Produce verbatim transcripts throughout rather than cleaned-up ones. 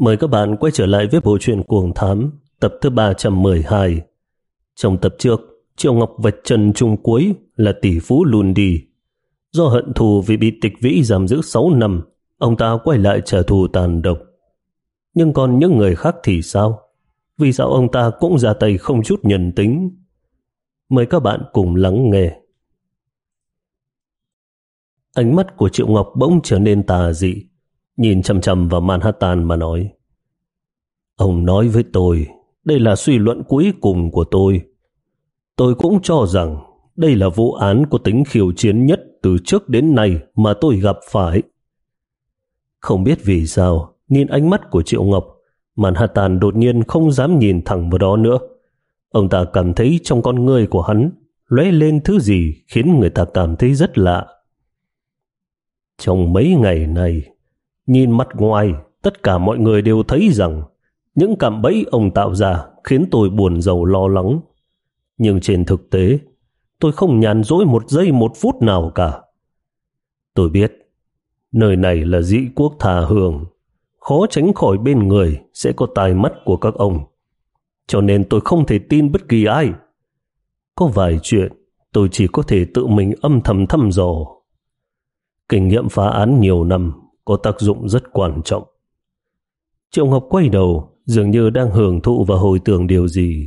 Mời các bạn quay trở lại với bộ truyện Cuồng Thám tập thứ ba trăm mười hai. Trong tập trước, Triệu Ngọc vạch trần chung cuối là tỷ phú Lundi. Do hận thù vì bị tịch vĩ giam giữ sáu năm, ông ta quay lại trả thù tàn độc. Nhưng còn những người khác thì sao? Vì sao ông ta cũng ra tay không chút nhân tính? Mời các bạn cùng lắng nghe. Ánh mắt của Triệu Ngọc bỗng trở nên tà dị, nhìn chằm chằm vào Manhattan mà nói: Ông nói với tôi, đây là suy luận cuối cùng của tôi. Tôi cũng cho rằng đây là vụ án có tính khiêu chiến nhất từ trước đến nay mà tôi gặp phải. Không biết vì sao, nhìn ánh mắt của Triệu Ngọc, Manhattan đột nhiên không dám nhìn thẳng vào đó nữa. Ông ta cảm thấy trong con người của hắn lóe lên thứ gì khiến người ta cảm thấy rất lạ. Trong mấy ngày này, nhìn mặt ngoài, tất cả mọi người đều thấy rằng những cạm bẫy ông tạo ra khiến tôi buồn rầu lo lắng. Nhưng trên thực tế, tôi không nhàn rỗi một giây một phút nào cả. Tôi biết, nơi này là dị quốc tha hương, khó tránh khỏi bên người sẽ có tai mắt của các ông. Cho nên tôi không thể tin bất kỳ ai. Có vài chuyện tôi chỉ có thể tự mình âm thầm thăm dò. Kinh nghiệm phá án nhiều năm có tác dụng rất quan trọng. Triệu Ngọc quay đầu, dường như đang hưởng thụ và hồi tưởng điều gì.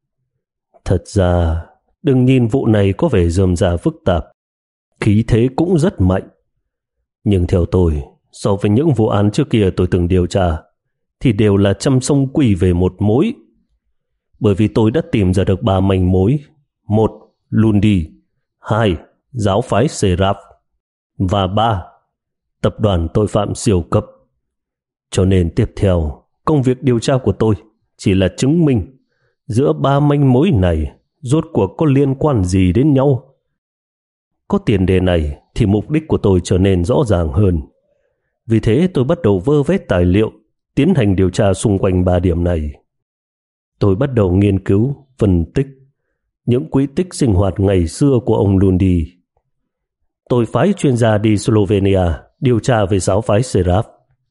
Thật ra, đừng nhìn vụ này có vẻ rườm rà phức tạp, khí thế cũng rất mạnh. Nhưng theo tôi, so với những vụ án trước kia tôi từng điều tra, thì đều là trăm sông quỳ về một mối. Bởi vì tôi đã tìm ra được ba manh mối: một, Lundi; hai, giáo phái Seraph; và ba, tập đoàn tội phạm siêu cấp. Cho nên tiếp theo, công việc điều tra của tôi chỉ là chứng minh giữa ba manh mối này rốt cuộc có liên quan gì đến nhau. Có tiền đề này thì mục đích của tôi trở nên rõ ràng hơn. Vì thế tôi bắt đầu vơ vét tài liệu, tiến hành điều tra xung quanh ba điểm này. Tôi bắt đầu nghiên cứu, phân tích những quỹ tích sinh hoạt ngày xưa của ông Lundi. Tôi phái chuyên gia đi Slovenia điều tra về giáo phái Seraph.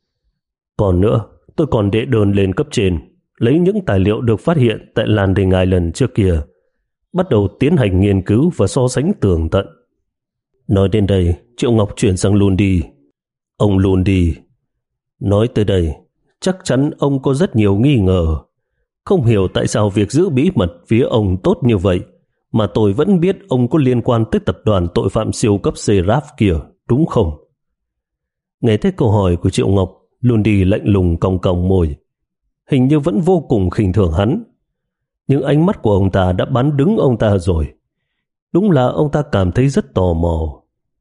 Còn nữa, tôi còn đệ đơn lên cấp trên, lấy những tài liệu được phát hiện tại Landing Island trước kia, bắt đầu tiến hành nghiên cứu và so sánh tường tận. Nói đến đây, Triệu Ngọc chuyển sang Lundi. Ông Lundi. Nói tới đây, chắc chắn ông có rất nhiều nghi ngờ. Không hiểu tại sao việc giữ bí mật phía ông tốt như vậy, mà tôi vẫn biết ông có liên quan tới tập đoàn tội phạm siêu cấp Seraph kia, đúng không? Nghe thấy câu hỏi của Triệu Ngọc, Lundi lạnh lùng cong cong môi, hình như vẫn vô cùng khinh thường hắn. Nhưng ánh mắt của ông ta đã bắn đứng ông ta rồi. Đúng là ông ta cảm thấy rất tò mò.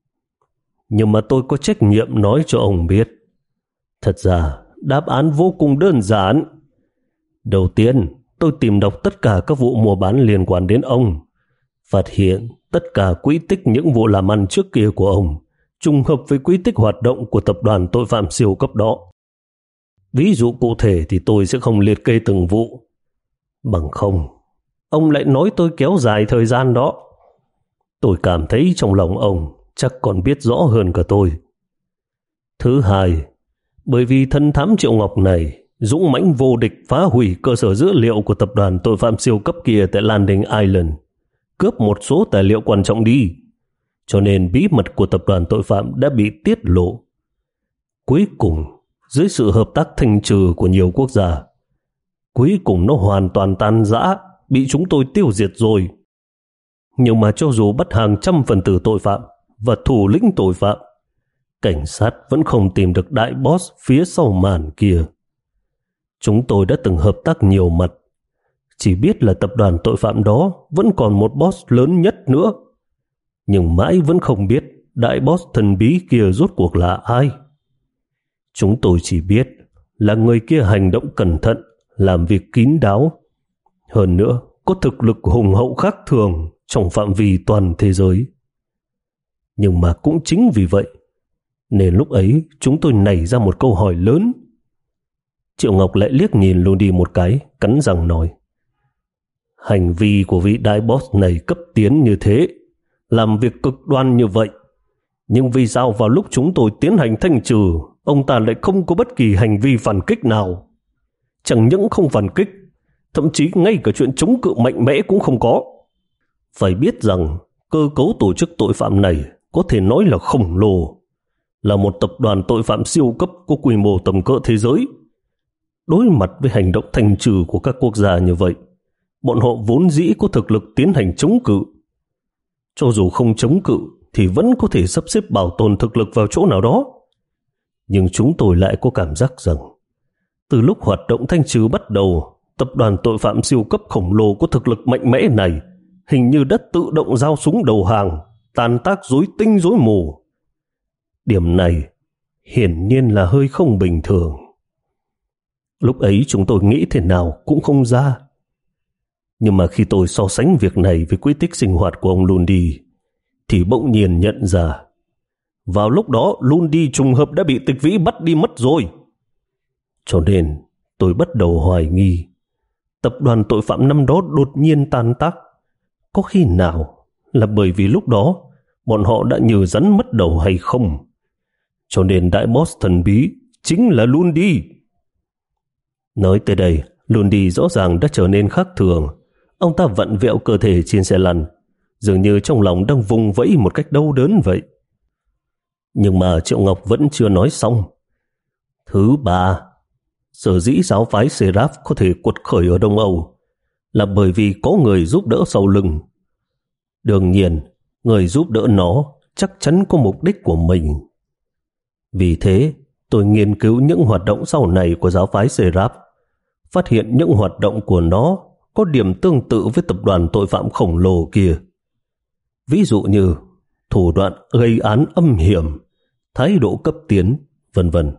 Nhưng mà tôi có trách nhiệm nói cho ông biết. Thật ra, đáp án vô cùng đơn giản. Đầu tiên, tôi tìm đọc tất cả các vụ mua bán liên quan đến ông, phát hiện tất cả quỹ tích những vụ làm ăn trước kia của ông trùng hợp với quỹ tích hoạt động của tập đoàn tội phạm siêu cấp đó. Ví dụ cụ thể thì tôi sẽ không liệt kê từng vụ. Bằng không, ông lại nói tôi kéo dài thời gian đó. Tôi cảm thấy trong lòng ông chắc còn biết rõ hơn cả tôi. Thứ hai, bởi vì thân thám Triệu Ngọc này dũng mãnh vô địch phá hủy cơ sở dữ liệu của tập đoàn tội phạm siêu cấp kia tại Landing Island, cướp một số tài liệu quan trọng đi, cho nên bí mật của tập đoàn tội phạm đã bị tiết lộ. Cuối cùng, dưới sự hợp tác thanh trừ của nhiều quốc gia, cuối cùng nó hoàn toàn tan rã, bị chúng tôi tiêu diệt rồi. Nhưng mà cho dù bắt hàng trăm phần tử tội phạm và thủ lĩnh tội phạm, cảnh sát vẫn không tìm được đại boss phía sau màn kia. Chúng tôi đã từng hợp tác nhiều mặt, chỉ biết là tập đoàn tội phạm đó vẫn còn một boss lớn nhất nữa, nhưng mãi vẫn không biết đại boss thần bí kia rốt cuộc là ai. Chúng tôi chỉ biết là người kia hành động cẩn thận, làm việc kín đáo, hơn nữa có thực lực hùng hậu khác thường trong phạm vi toàn thế giới. Nhưng mà cũng chính vì vậy nên lúc ấy chúng tôi nảy ra một câu hỏi lớn. Triệu Ngọc lại liếc nhìn Lundi một cái, cắn răng nói: Hành vi của vị đại boss này cấp tiến như thế, làm việc cực đoan như vậy, nhưng vì sao vào lúc chúng tôi tiến hành thanh trừ, ông ta lại không có bất kỳ hành vi phản kích nào? chẳng những không phản kích, thậm chí ngay cả chuyện chống cự mạnh mẽ cũng không có. Phải biết rằng cơ cấu tổ chức tội phạm này có thể nói là khổng lồ, là một tập đoàn tội phạm siêu cấp có quy mô tầm cỡ thế giới. Đối mặt với hành động thanh trừ của các quốc gia như vậy, bọn họ vốn dĩ có thực lực tiến hành chống cự. Cho dù không chống cự thì vẫn có thể sắp xếp bảo tồn thực lực vào chỗ nào đó. Nhưng chúng tôi lại có cảm giác rằng từ lúc hoạt động thanh trừ bắt đầu, tập đoàn tội phạm siêu cấp khổng lồ có thực lực mạnh mẽ này hình như đã tự động giao súng đầu hàng, tàn tác rối tinh rối mù. Điểm này hiển nhiên là hơi không bình thường. Lúc ấy chúng tôi nghĩ thế nào cũng không ra. Nhưng mà khi tôi so sánh việc này với quy tích sinh hoạt của ông Lundy, thì bỗng nhiên nhận ra vào lúc đó Lundy trùng hợp đã bị Tịch Vĩ bắt đi mất rồi. Cho nên tôi bắt đầu hoài nghi tập đoàn tội phạm năm đó đột nhiên tan tác. Có khi nào là bởi vì lúc đó bọn họ đã như rắn mất đầu hay không? Cho nên đại boss thần bí chính là Lundy. Nói tới đây, Lundy rõ ràng đã trở nên khác thường. Ông ta vặn vẹo cơ thể trên xe lăn, dường như trong lòng đang vùng vẫy một cách đau đớn vậy. Nhưng mà Triệu Ngọc vẫn chưa nói xong. Thứ ba, sở dĩ giáo phái Seraph có thể quật khởi ở Đông Âu là bởi vì có người giúp đỡ sau lưng. Đương nhiên, người giúp đỡ nó chắc chắn có mục đích của mình. Vì thế, tôi nghiên cứu những hoạt động sau này của giáo phái Seraph, phát hiện những hoạt động của nó có điểm tương tự với tập đoàn tội phạm khổng lồ kia. Ví dụ như thủ đoạn gây án âm hiểm, thái độ cấp tiến, vân vân.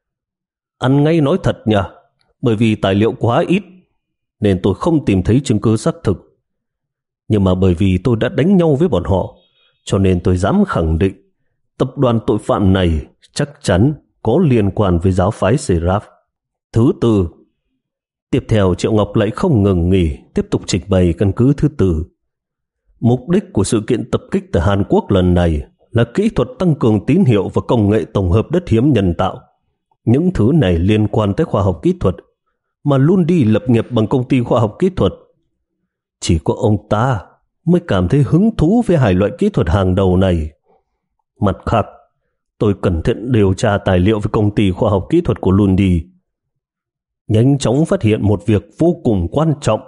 Ăn ngay nói thật nha, bởi vì tài liệu quá ít nên tôi không tìm thấy chứng cứ xác thực. Nhưng mà bởi vì tôi đã đánh nhau với bọn họ, cho nên tôi dám khẳng định tập đoàn tội phạm này chắc chắn có liên quan với giáo phái Seraph. Thứ tư, tiếp theo Triệu Ngọc lại không ngừng nghỉ tiếp tục trình bày căn cứ thứ tư. Mục đích của sự kiện tập kích tại Hàn Quốc lần này là kỹ thuật tăng cường tín hiệu và công nghệ tổng hợp đất hiếm nhân tạo. Những thứ này liên quan tới khoa học kỹ thuật, mà Lundy lập nghiệp bằng công ty khoa học kỹ thuật. Chỉ có ông ta mới cảm thấy hứng thú với hai loại kỹ thuật hàng đầu này. Mặt khác, tôi cẩn thận điều tra tài liệu về công ty khoa học kỹ thuật của Lundy, nhanh chóng phát hiện một việc vô cùng quan trọng.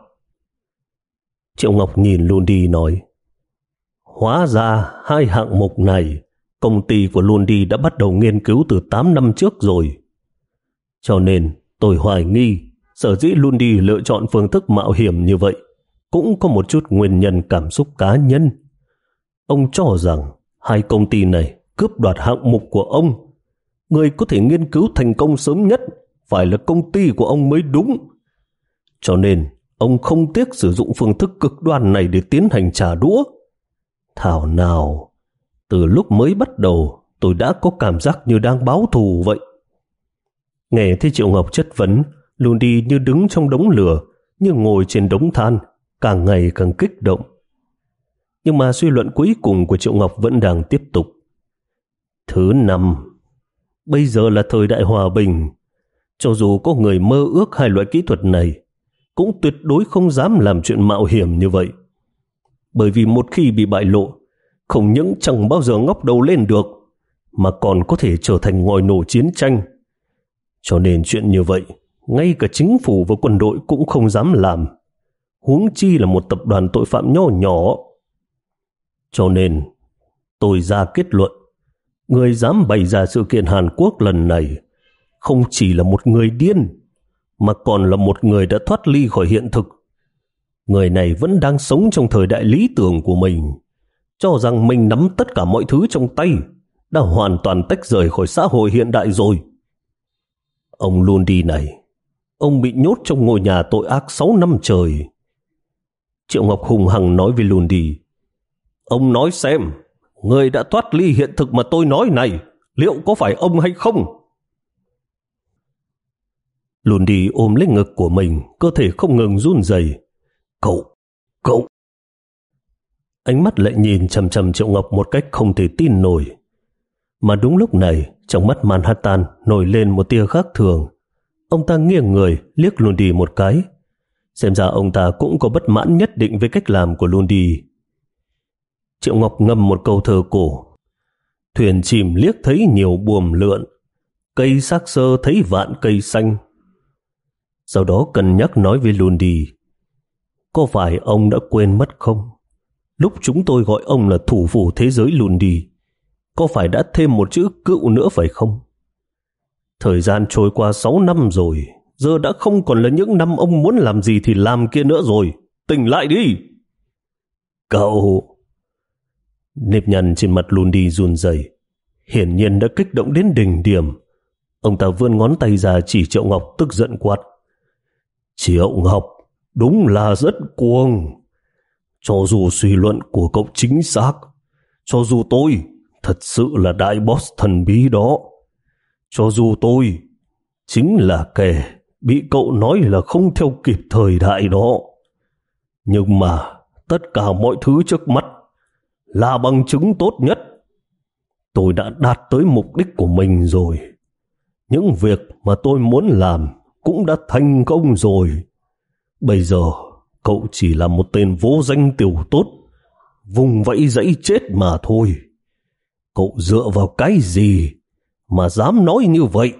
Triệu Ngọc nhìn Lundy nói, hóa ra hai hạng mục này công ty của Lundy đã bắt đầu nghiên cứu từ tám năm trước rồi. Cho nên tôi hoài nghi sở dĩ Lundy lựa chọn phương thức mạo hiểm như vậy cũng có một chút nguyên nhân cảm xúc cá nhân. Ông cho rằng hai công ty này cướp đoạt hạng mục của ông. Người có thể nghiên cứu thành công sớm nhất phải là công ty của ông mới đúng. Cho nên ông không tiếc sử dụng phương thức cực đoan này để tiến hành trả đũa. Thảo nào, từ lúc mới bắt đầu tôi đã có cảm giác như đang báo thù vậy. Nghe thấy Triệu Ngọc chất vấn, Lundy như đứng trong đống lửa, như ngồi trên đống than, càng ngày càng kích động. Nhưng mà suy luận cuối cùng của Triệu Ngọc vẫn đang tiếp tục. Thứ năm, bây giờ là thời đại hòa bình. Cho dù có người mơ ước hai loại kỹ thuật này, cũng tuyệt đối không dám làm chuyện mạo hiểm như vậy. Bởi vì một khi bị bại lộ, không những chẳng bao giờ ngóc đầu lên được, mà còn có thể trở thành ngòi nổ chiến tranh. Cho nên chuyện như vậy, ngay cả chính phủ và quân đội cũng không dám làm, huống chi là một tập đoàn tội phạm nhỏ nhỏ. Cho nên tôi ra kết luận, người dám bày ra sự kiện Hàn Quốc lần này không chỉ là một người điên, mà còn là một người đã thoát ly khỏi hiện thực. Người này vẫn đang sống trong thời đại lý tưởng của mình, cho rằng mình nắm tất cả mọi thứ trong tay, đã hoàn toàn tách rời khỏi xã hội hiện đại rồi. Ông Lundy này, ông bị nhốt trong ngôi nhà tội ác sáu năm trời. Triệu Ngọc hùng hằng nói với Lundy, ông nói xem, người đã thoát ly hiện thực mà tôi nói này, liệu có phải ông hay không? Lundy ôm lấy ngực của mình, cơ thể không ngừng run rẩy. Cậu, cậu. Ánh mắt lại nhìn chằm chằm Triệu Ngọc một cách không thể tin nổi. Mà đúng lúc này, trong mắt Manhattan nổi lên một tia khác thường. Ông ta nghiêng người liếc Lundi một cái. Xem ra ông ta cũng có bất mãn nhất định với cách làm của Lundi. Triệu Ngọc ngâm một câu thơ cổ: thuyền chìm liếc thấy nhiều buồm lượn, cây xác xơ thấy vạn cây xanh. Sau đó cân nhắc nói với Lundi: có phải ông đã quên mất không? Lúc chúng tôi gọi ông là thủ phủ thế giới Lundi, có phải đã thêm một chữ cựu nữa phải không? Thời gian trôi qua sáu năm rồi, giờ đã không còn là những năm ông muốn làm gì thì làm kia nữa rồi. Tỉnh lại đi! Cậu! Nếp nhăn trên mặt Lundi run rẩy, hiển nhiên đã kích động đến đỉnh điểm. Ông ta vươn ngón tay ra chỉ Triệu Ngọc, tức giận quát: Triệu Ngọc đúng là rất cuồng. Cho dù suy luận của cậu chính xác, cho dù tôi thật sự là đại boss thần bí đó, cho dù tôi chính là kẻ bị cậu nói là không theo kịp thời đại đó, nhưng mà tất cả mọi thứ trước mắt là bằng chứng tốt nhất. Tôi đã đạt tới mục đích của mình rồi. Những việc mà tôi muốn làm cũng đã thành công rồi. Bây giờ cậu chỉ là một tên vô danh tiểu tốt, vùng vẫy dãy chết mà thôi. Cậu dựa vào cái gì mà dám nói như vậy?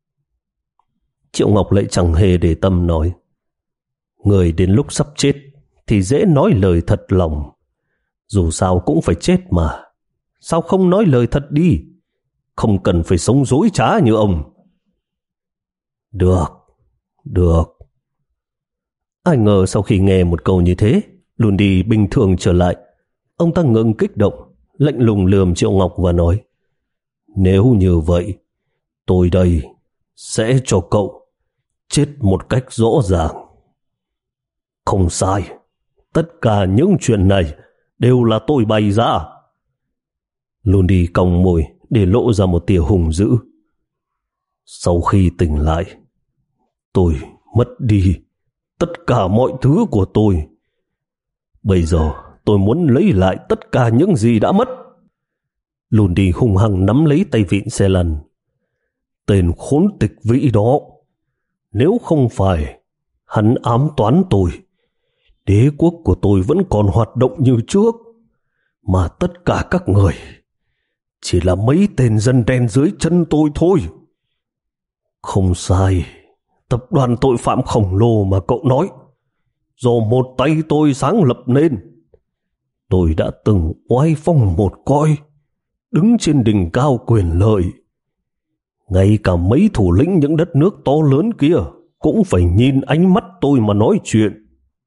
Triệu Ngọc lại chẳng hề để tâm nói: người đến lúc sắp chết thì dễ nói lời thật lòng. Dù sao cũng phải chết mà, sao không nói lời thật đi? Không cần phải sống dối trá như ông. Được, được. Ai ngờ sau khi nghe một câu như thế, Lundi bình thường trở lại. Ông ta ngừng kích động, lạnh lùng lườm Triệu Ngọc và nói: nếu như vậy, tôi đây sẽ cho cậu chết một cách rõ ràng. Không sai, tất cả những chuyện này đều là tôi bày ra. Lundi cong môi để lộ ra một tia hùng dữ. Sau khi tỉnh lại, tôi mất đi tất cả mọi thứ của tôi. Bây giờ tôi muốn lấy lại tất cả những gì đã mất. Lundi hung hăng nắm lấy tay vịn xe lăn. Tên khốn tịch vĩ đó, nếu không phải hắn ám toán tôi, đế quốc của tôi vẫn còn hoạt động như trước, mà tất cả các người chỉ là mấy tên dân đen dưới chân tôi thôi. Không sai, tập đoàn tội phạm khổng lồ mà cậu nói, do một tay tôi sáng lập nên. Tôi đã từng oai phong một cõi, đứng trên đỉnh cao quyền lợi. Ngay cả mấy thủ lĩnh những đất nước to lớn kia cũng phải nhìn ánh mắt tôi mà nói chuyện.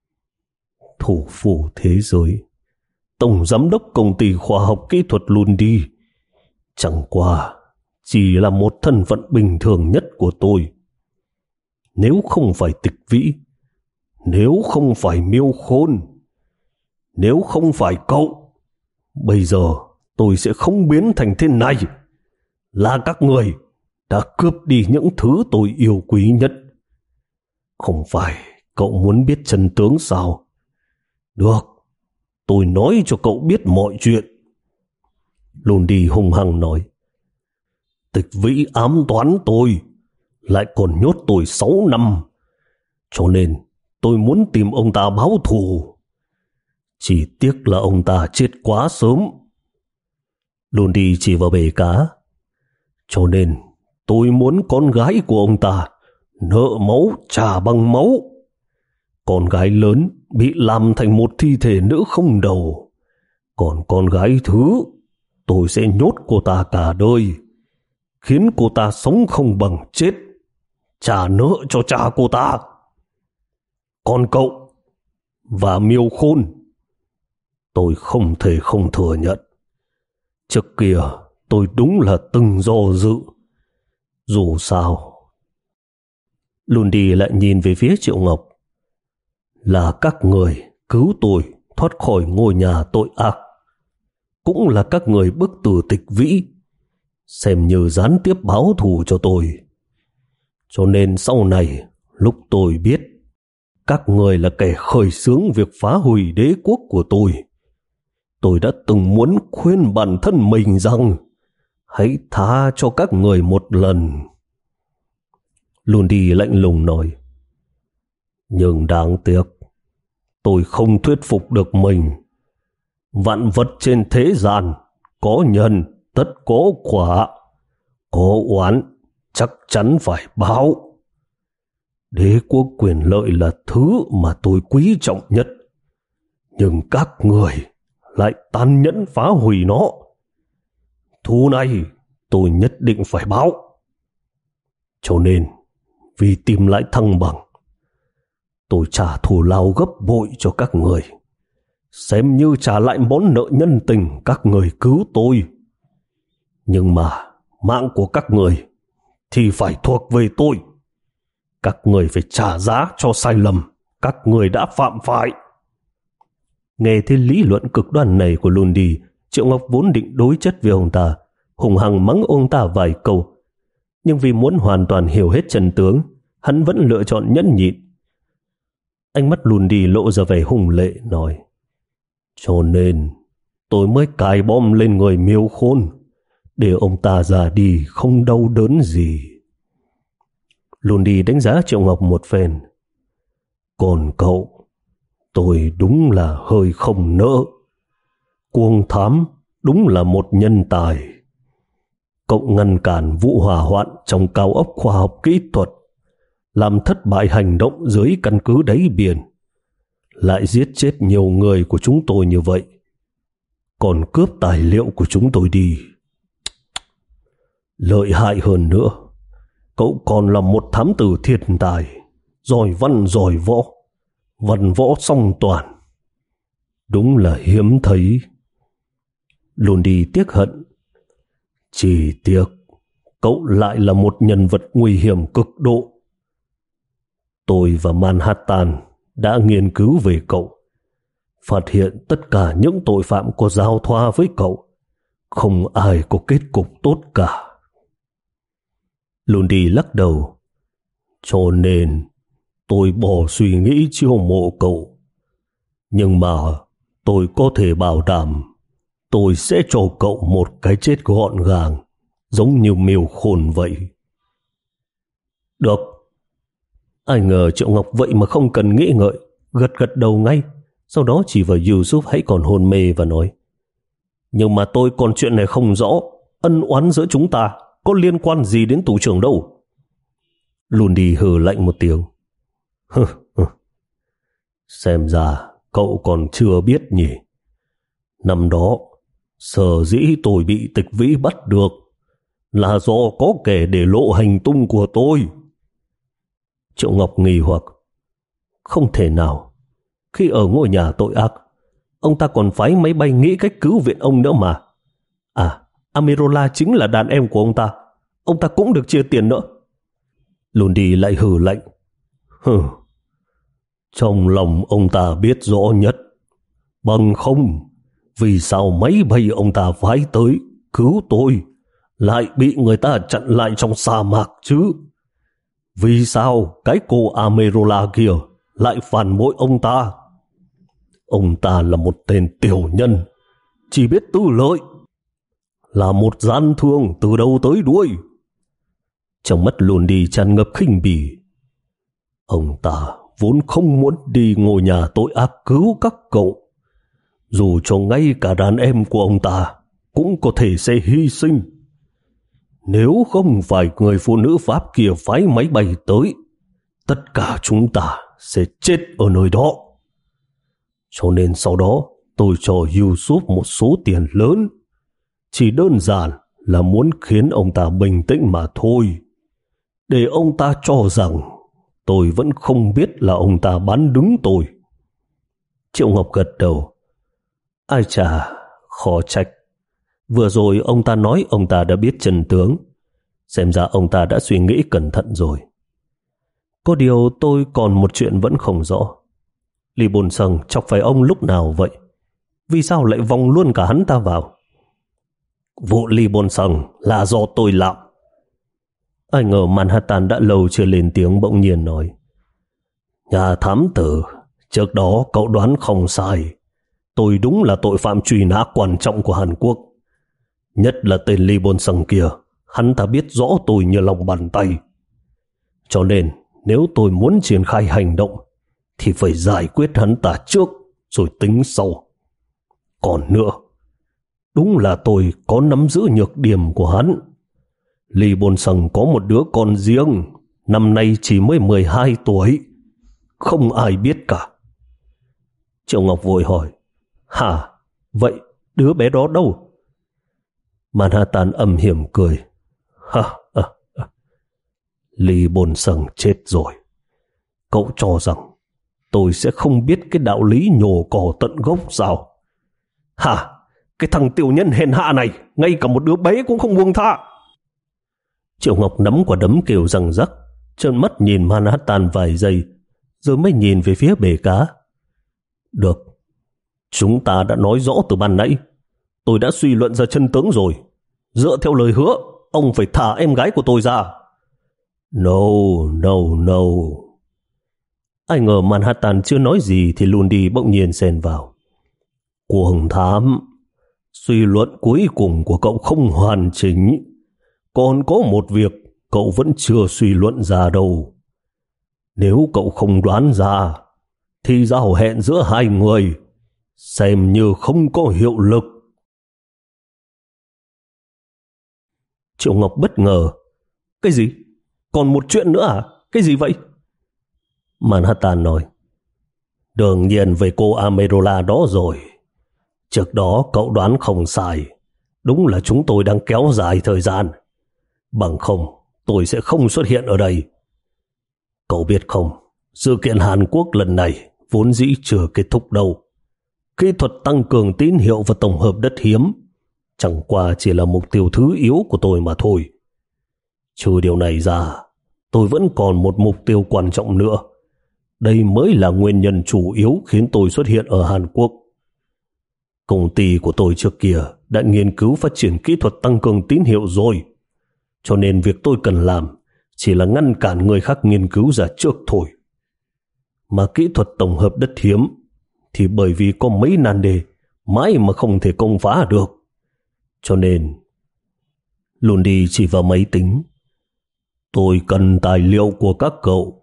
Thủ phủ thế giới, tổng giám đốc công ty khoa học kỹ thuật Lundi, chẳng qua chỉ là một thân phận bình thường nhất của tôi. Nếu không phải Tịch Vĩ, nếu không phải Miêu Khôn, nếu không phải cậu, bây giờ tôi sẽ không biến thành thế này. Là các người đã cướp đi những thứ tôi yêu quý nhất. Không phải cậu muốn biết chân tướng sao? Được, tôi nói cho cậu biết mọi chuyện. Lundi hung hăng nói: Tịch Vĩ ám toán tôi, lại còn nhốt tôi sáu năm, cho nên tôi muốn tìm ông ta báo thù. Chỉ tiếc là ông ta chết quá sớm. Lundi chỉ vào bể cá. Cho nên tôi muốn con gái của ông ta nợ máu trả bằng máu. Con gái lớn bị làm thành một thi thể nữ không đầu, còn con gái thứ tôi sẽ nhốt cô ta cả đời, khiến cô ta sống không bằng chết, trả nợ cho cha cô ta. Còn cậu và Miêu Khôn, tôi không thể không thừa nhận, trước kia tôi đúng là từng do dự. Dù sao, Lundi lại nhìn về phía Triệu Ngọc. Là các người cứu tôi thoát khỏi ngôi nhà tội ác, cũng là các người bức tử Tịch Vĩ, xem như gián tiếp báo thù cho tôi. Cho nên sau này, lúc tôi biết các người là kẻ khởi xướng việc phá hủy đế quốc của tôi, tôi đã từng muốn khuyên bản thân mình rằng hãy tha cho các người một lần. Lundy lạnh lùng nói. Nhưng đáng tiếc, tôi không thuyết phục được mình. Vạn vật trên thế gian, có nhân tất có quả, có oán chắc chắn phải báo. Đế quốc quyền lợi là thứ mà tôi quý trọng nhất, nhưng các người lại tàn nhẫn phá hủy nó. Thù này tôi nhất định phải báo. Cho nên, vì tìm lại thăng bằng, tôi trả thù lao gấp bội cho các người, xem như trả lại món nợ nhân tình các người cứu tôi. Nhưng mà mạng của các người thì phải thuộc về tôi. Các người phải trả giá cho sai lầm các người đã phạm phải. Nghe thấy lý luận cực đoan này của Lundy, Triệu Ngọc vốn định đối chất với ông ta, hùng hăng mắng ông ta vài câu. Nhưng vì muốn hoàn toàn hiểu hết chân tướng, hắn vẫn lựa chọn nhẫn nhịn. Ánh mắt Lundy lộ ra vẻ hùng lệ, nói: Cho nên tôi mới cài bom lên người Miêu Khôn, để ông ta ra đi không đau đớn gì. Lundy đánh giá Triệu Ngọc một phen. Còn cậu, tôi đúng là hơi không nỡ. Cuồng Thám đúng là một nhân tài. Cậu ngăn cản vụ hỏa hoạn trong cao ốc khoa học kỹ thuật, làm thất bại hành động dưới căn cứ đáy biển, lại giết chết nhiều người của chúng tôi như vậy, còn cướp tài liệu của chúng tôi đi. Lợi hại hơn nữa, cậu còn là một thám tử thiên tài, giỏi văn giỏi võ, văn võ song toàn. Đúng là hiếm thấy. Lundy tiếc hận. Chỉ tiếc cậu lại là một nhân vật nguy hiểm cực độ. Tôi và Manhattan đã nghiên cứu về cậu, phát hiện tất cả những tội phạm có giao thoa với cậu, không ai có kết cục tốt cả. Lundy lắc đầu. Cho nên tôi bỏ suy nghĩ chiêu mộ cậu. Nhưng mà tôi có thể bảo đảm tôi sẽ cho cậu một cái chết gọn gàng, giống như Miêu Khôn vậy. Được. Ai ngờ Triệu Ngọc vậy mà không cần nghĩ ngợi, gật gật đầu ngay, sau đó chỉ vào Yusuf hãy còn hôn mê và nói: Nhưng mà tôi còn chuyện này không rõ, ân oán giữa chúng ta có liên quan gì đến tù trưởng đâu. Lundy hừ lạnh một tiếng. Xem ra cậu còn chưa biết nhỉ. Năm đó, sở dĩ tôi bị tịch vĩ bắt được là do có kẻ để lộ hành tung của tôi. Triệu Ngọc nghi hoặc. Không thể nào. Khi ở ngôi nhà tội ác, ông ta còn phái máy bay nghĩ cách cứu viện ông nữa mà. À, Amirola chính là đàn em của ông ta. Ông ta cũng được chia tiền nữa. Lundy lại hừ lạnh. Hừ. Trong lòng ông ta biết rõ nhất. Bằng không, vì sao máy bay ông ta phái tới cứu tôi lại bị người ta chặn lại trong sa mạc chứ? Vì sao cái cô Amirola kia lại phản bội ông ta? Ông ta là một tên tiểu nhân, chỉ biết tư lợi, là một gian thương từ đầu tới đuôi. Trong mắt Lundy tràn ngập khinh bỉ. Ông ta vốn không muốn đi ngôi nhà tội ác cứu các cậu, dù cho ngay cả đàn em của ông ta cũng có thể sẽ hy sinh. Nếu không phải người phụ nữ Pháp kia phái máy bay tới, tất cả chúng ta sẽ chết ở nơi đó. Cho nên sau đó tôi cho Yusuf một số tiền lớn, chỉ đơn giản là muốn khiến ông ta bình tĩnh mà thôi, để ông ta cho rằng tôi vẫn không biết là ông ta bán đứng tôi. Triệu Ngọc gật đầu. Ai chà, khó trách. Vừa rồi ông ta nói ông ta đã biết chân tướng. Xem ra ông ta đã suy nghĩ cẩn thận rồi. Có điều tôi còn một chuyện vẫn không rõ. Lý Bồn Sằng chọc phải ông lúc nào vậy? Vì sao lại vòng luôn cả hắn ta vào? Vụ Lý Bồn Sằng là do tôi làm. Ai ngờ Manhattan đã lâu chưa lên tiếng bỗng nhiên nói: Nhà thám tử, trước đó cậu đoán không sai. Tôi đúng là tội phạm truy nã quan trọng của Hàn Quốc. Nhất là tên Lý Bồn Sằng kia, hắn ta biết rõ tôi như lòng bàn tay. Cho nên nếu tôi muốn triển khai hành động thì phải giải quyết hắn ta trước rồi tính sau. Còn nữa, đúng là tôi có nắm giữ nhược điểm của hắn. Lý Bồn Sằng có một đứa con riêng, năm nay chỉ mới mười hai tuổi, không ai biết cả. Triệu Ngọc vội hỏi, hả, vậy đứa bé đó đâu? Manhattan âm hiểm cười, ha, ha, ha. Lý Bồn Sằng chết rồi. Cậu cho rằng tôi sẽ không biết cái đạo lý nhổ cỏ tận gốc sao? Hả, cái thằng tiểu nhân hèn hạ này, ngay cả một đứa bé cũng không buông tha. Triệu Ngọc nắm quả đấm kêu răng rắc, trợn mắt nhìn Manhattan vài giây, rồi mới nhìn về phía bể cá. Được, chúng ta đã nói rõ từ ban nãy. Tôi đã suy luận ra chân tướng rồi. Dựa theo lời hứa, ông phải thả em gái của tôi ra. No, no, no. Ai ngờ Manhattan chưa nói gì thì Lundy bỗng nhiên xen vào. Cuồng thám, suy luận cuối cùng của cậu không hoàn chỉnh. Còn có một việc cậu vẫn chưa suy luận ra đâu. Nếu cậu không đoán ra, thì giao hẹn giữa hai người xem như không có hiệu lực. Triệu Ngọc bất ngờ. Cái gì? Còn một chuyện nữa à? Cái gì vậy? Manhattan nói, đương nhiên về cô Amerola đó rồi. Trước đó cậu đoán không sai. Đúng là chúng tôi đang kéo dài thời gian. Bằng không, tôi sẽ không xuất hiện ở đây. Cậu biết không, sự kiện Hàn Quốc lần này vốn dĩ chưa kết thúc đâu. Kỹ thuật tăng cường tín hiệu và tổng hợp đất hiếm chẳng qua chỉ là mục tiêu thứ yếu của tôi mà thôi. Trừ điều này ra, tôi vẫn còn một mục tiêu quan trọng nữa. Đây mới là nguyên nhân chủ yếu khiến tôi xuất hiện ở Hàn Quốc. Công ty của tôi trước kia đã nghiên cứu phát triển kỹ thuật tăng cường tín hiệu rồi, cho nên việc tôi cần làm chỉ là ngăn cản người khác nghiên cứu ra trước thôi. Mà kỹ thuật tổng hợp đất hiếm thì bởi vì có mấy nan đề mãi mà không thể công phá được. Cho nên Lundy chỉ vào máy tính. Tôi cần tài liệu của các cậu.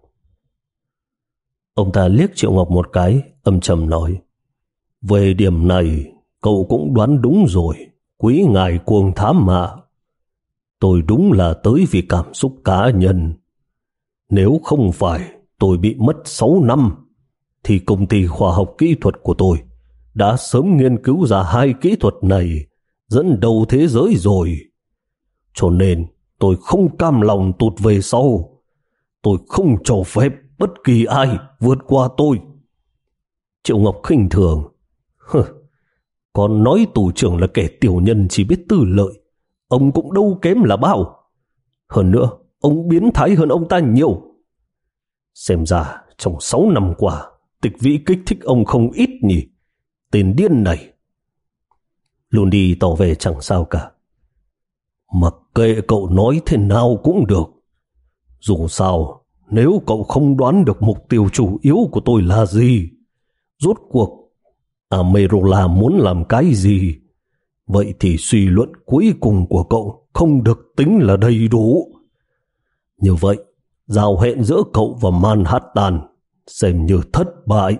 Ông ta liếc Triệu Ngọc một cái, âm trầm nói, về điểm này cậu cũng đoán đúng rồi, quý ngài cuồng thám mà. Tôi đúng là tới vì cảm xúc cá nhân. Nếu không phải tôi bị mất sáu năm, thì công ty khoa học kỹ thuật của tôi đã sớm nghiên cứu ra hai kỹ thuật này dẫn đầu thế giới rồi. Cho nên tôi không cam lòng tụt về sau. Tôi không cho phép bất kỳ ai vượt qua tôi. Triệu Ngọc khinh thường. Hừ, còn nói tù trưởng là kẻ tiểu nhân chỉ biết tư lợi, ông cũng đâu kém là bao. Hơn nữa, ông biến thái hơn ông ta nhiều. Xem ra trong sáu năm qua, Tịch Vĩ kích thích ông không ít nhỉ, tên điên này. Lundy tỏ vẻ chẳng sao cả. Mặc kệ cậu nói thế nào cũng được. Dù sao, nếu cậu không đoán được mục tiêu chủ yếu của tôi là gì, rốt cuộc Amerola muốn làm cái gì, vậy thì suy luận cuối cùng của cậu không được tính là đầy đủ. Như vậy, giao hẹn giữa cậu và Manhattan xem như thất bại.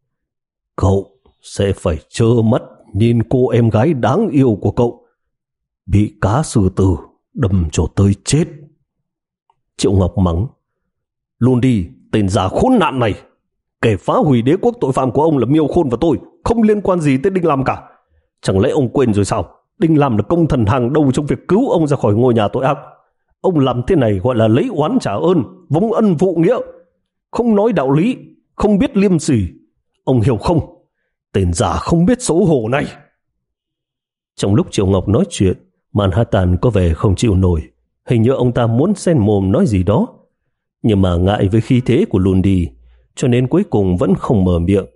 Cậu sẽ phải trơ mắt nhìn cô em gái đáng yêu của cậu bị cá sư tử đâm cho tới chết. Triệu Ngọc mắng, Lundy, tên già khốn nạn này, kẻ phá hủy đế quốc tội phạm của ông là Miêu Khôn và tôi, không liên quan gì tới Đinh Lam cả. Chẳng lẽ ông quên rồi sao? Đinh Lam là công thần hàng đầu trong việc cứu ông ra khỏi ngôi nhà tội ác. Ông làm thế này gọi là lấy oán trả ơn, vong ân phụ nghĩa, không nói đạo lý, không biết liêm sỉ. Ông hiểu không? Tên già không biết xấu hổ này. Trong lúc Triệu Ngọc nói chuyện, Manhattan có vẻ không chịu nổi. Hình như ông ta muốn xen mồm nói gì đó, nhưng mà ngại với khí thế của Lundy, cho nên cuối cùng vẫn không mở miệng.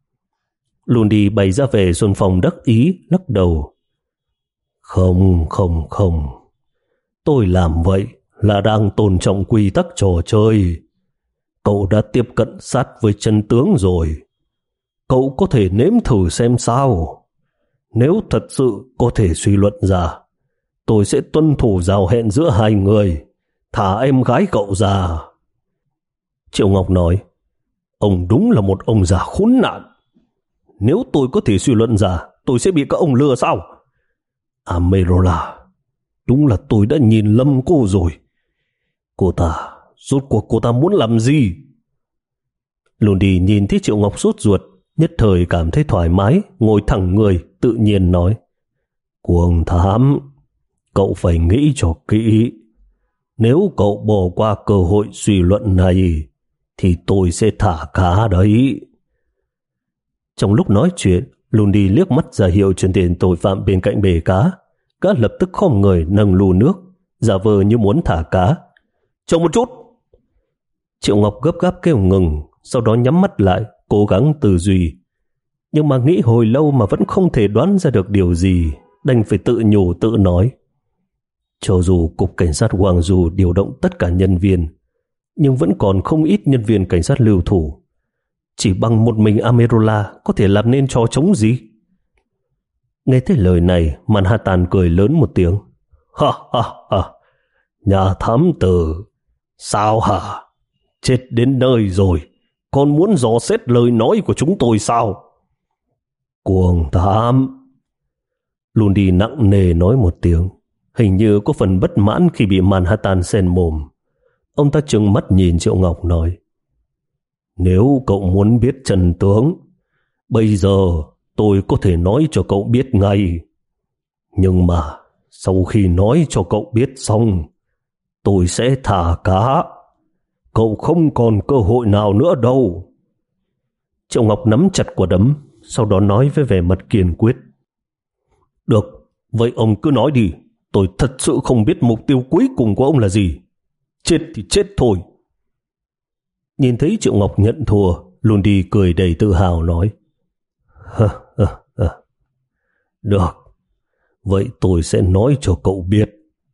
Lundy bày ra về xuân phong đắc ý, lắc đầu. Không, không, không. Tôi làm vậy là đang tôn trọng quy tắc trò chơi. Cậu đã tiếp cận sát với chân tướng rồi. Cậu có thể nếm thử xem sao. Nếu thật sự có thể suy luận ra, tôi sẽ tuân thủ giao hẹn giữa hai người, thả em gái cậu ra. Triệu Ngọc nói, ông đúng là một ông già khốn nạn. Nếu tôi có thể suy luận ra, tôi sẽ bị các ông lừa sao? Amerola, đúng là tôi đã nhìn lầm cô rồi. Cô ta, rốt cuộc cô ta muốn làm gì? Lundi nhìn thấy Triệu Ngọc sốt ruột, nhất thời cảm thấy thoải mái, ngồi thẳng người, tự nhiên nói, Cuồng Thám, cậu phải nghĩ cho kỹ. Nếu cậu bỏ qua cơ hội suy luận này, thì tôi sẽ thả cá đấy. Trong lúc nói chuyện, Lundi liếc mắt ra hiệu truyền tiền tội phạm bên cạnh bể cá. Cá lập tức khom người nâng lu nước, giả vờ như muốn thả cá. Chờ một chút. Triệu Ngọc gấp gáp kêu ngừng, sau đó nhắm mắt lại, cố gắng tư duy. Nhưng mà nghĩ hồi lâu mà vẫn không thể đoán ra được điều gì, đành phải tự nhủ tự nói. Cho dù Cục Cảnh sát Hoàng Du điều động tất cả nhân viên, nhưng vẫn còn không ít nhân viên cảnh sát lưu thủ. Chỉ bằng một mình Amerola có thể làm nên trò trống gì? Nghe thấy lời này, Manhattan cười lớn một tiếng. Ha ha ha, nhà thám tử, sao hả? Chết đến nơi rồi, còn muốn dò xét lời nói của chúng tôi sao? Cuồng thám. Lundi nặng nề nói một tiếng, hình như có phần bất mãn khi bị Manhattan xen mồm. Ông ta trừng mắt nhìn Triệu Ngọc nói, nếu cậu muốn biết chân tướng, bây giờ tôi có thể nói cho cậu biết ngay. Nhưng mà sau khi nói cho cậu biết xong, tôi sẽ thả cá. Cậu không còn cơ hội nào nữa đâu. Triệu Ngọc nắm chặt quả đấm, sau đó nói với vẻ mặt kiên quyết. Được, vậy ông cứ nói đi. Tôi thật sự không biết mục tiêu cuối cùng của ông là gì. Chết thì chết thôi. Nhìn thấy Triệu Ngọc nhận thua, Lundi cười đầy tự hào nói, hơ, hơ, hơ. Được, vậy tôi sẽ nói cho cậu biết.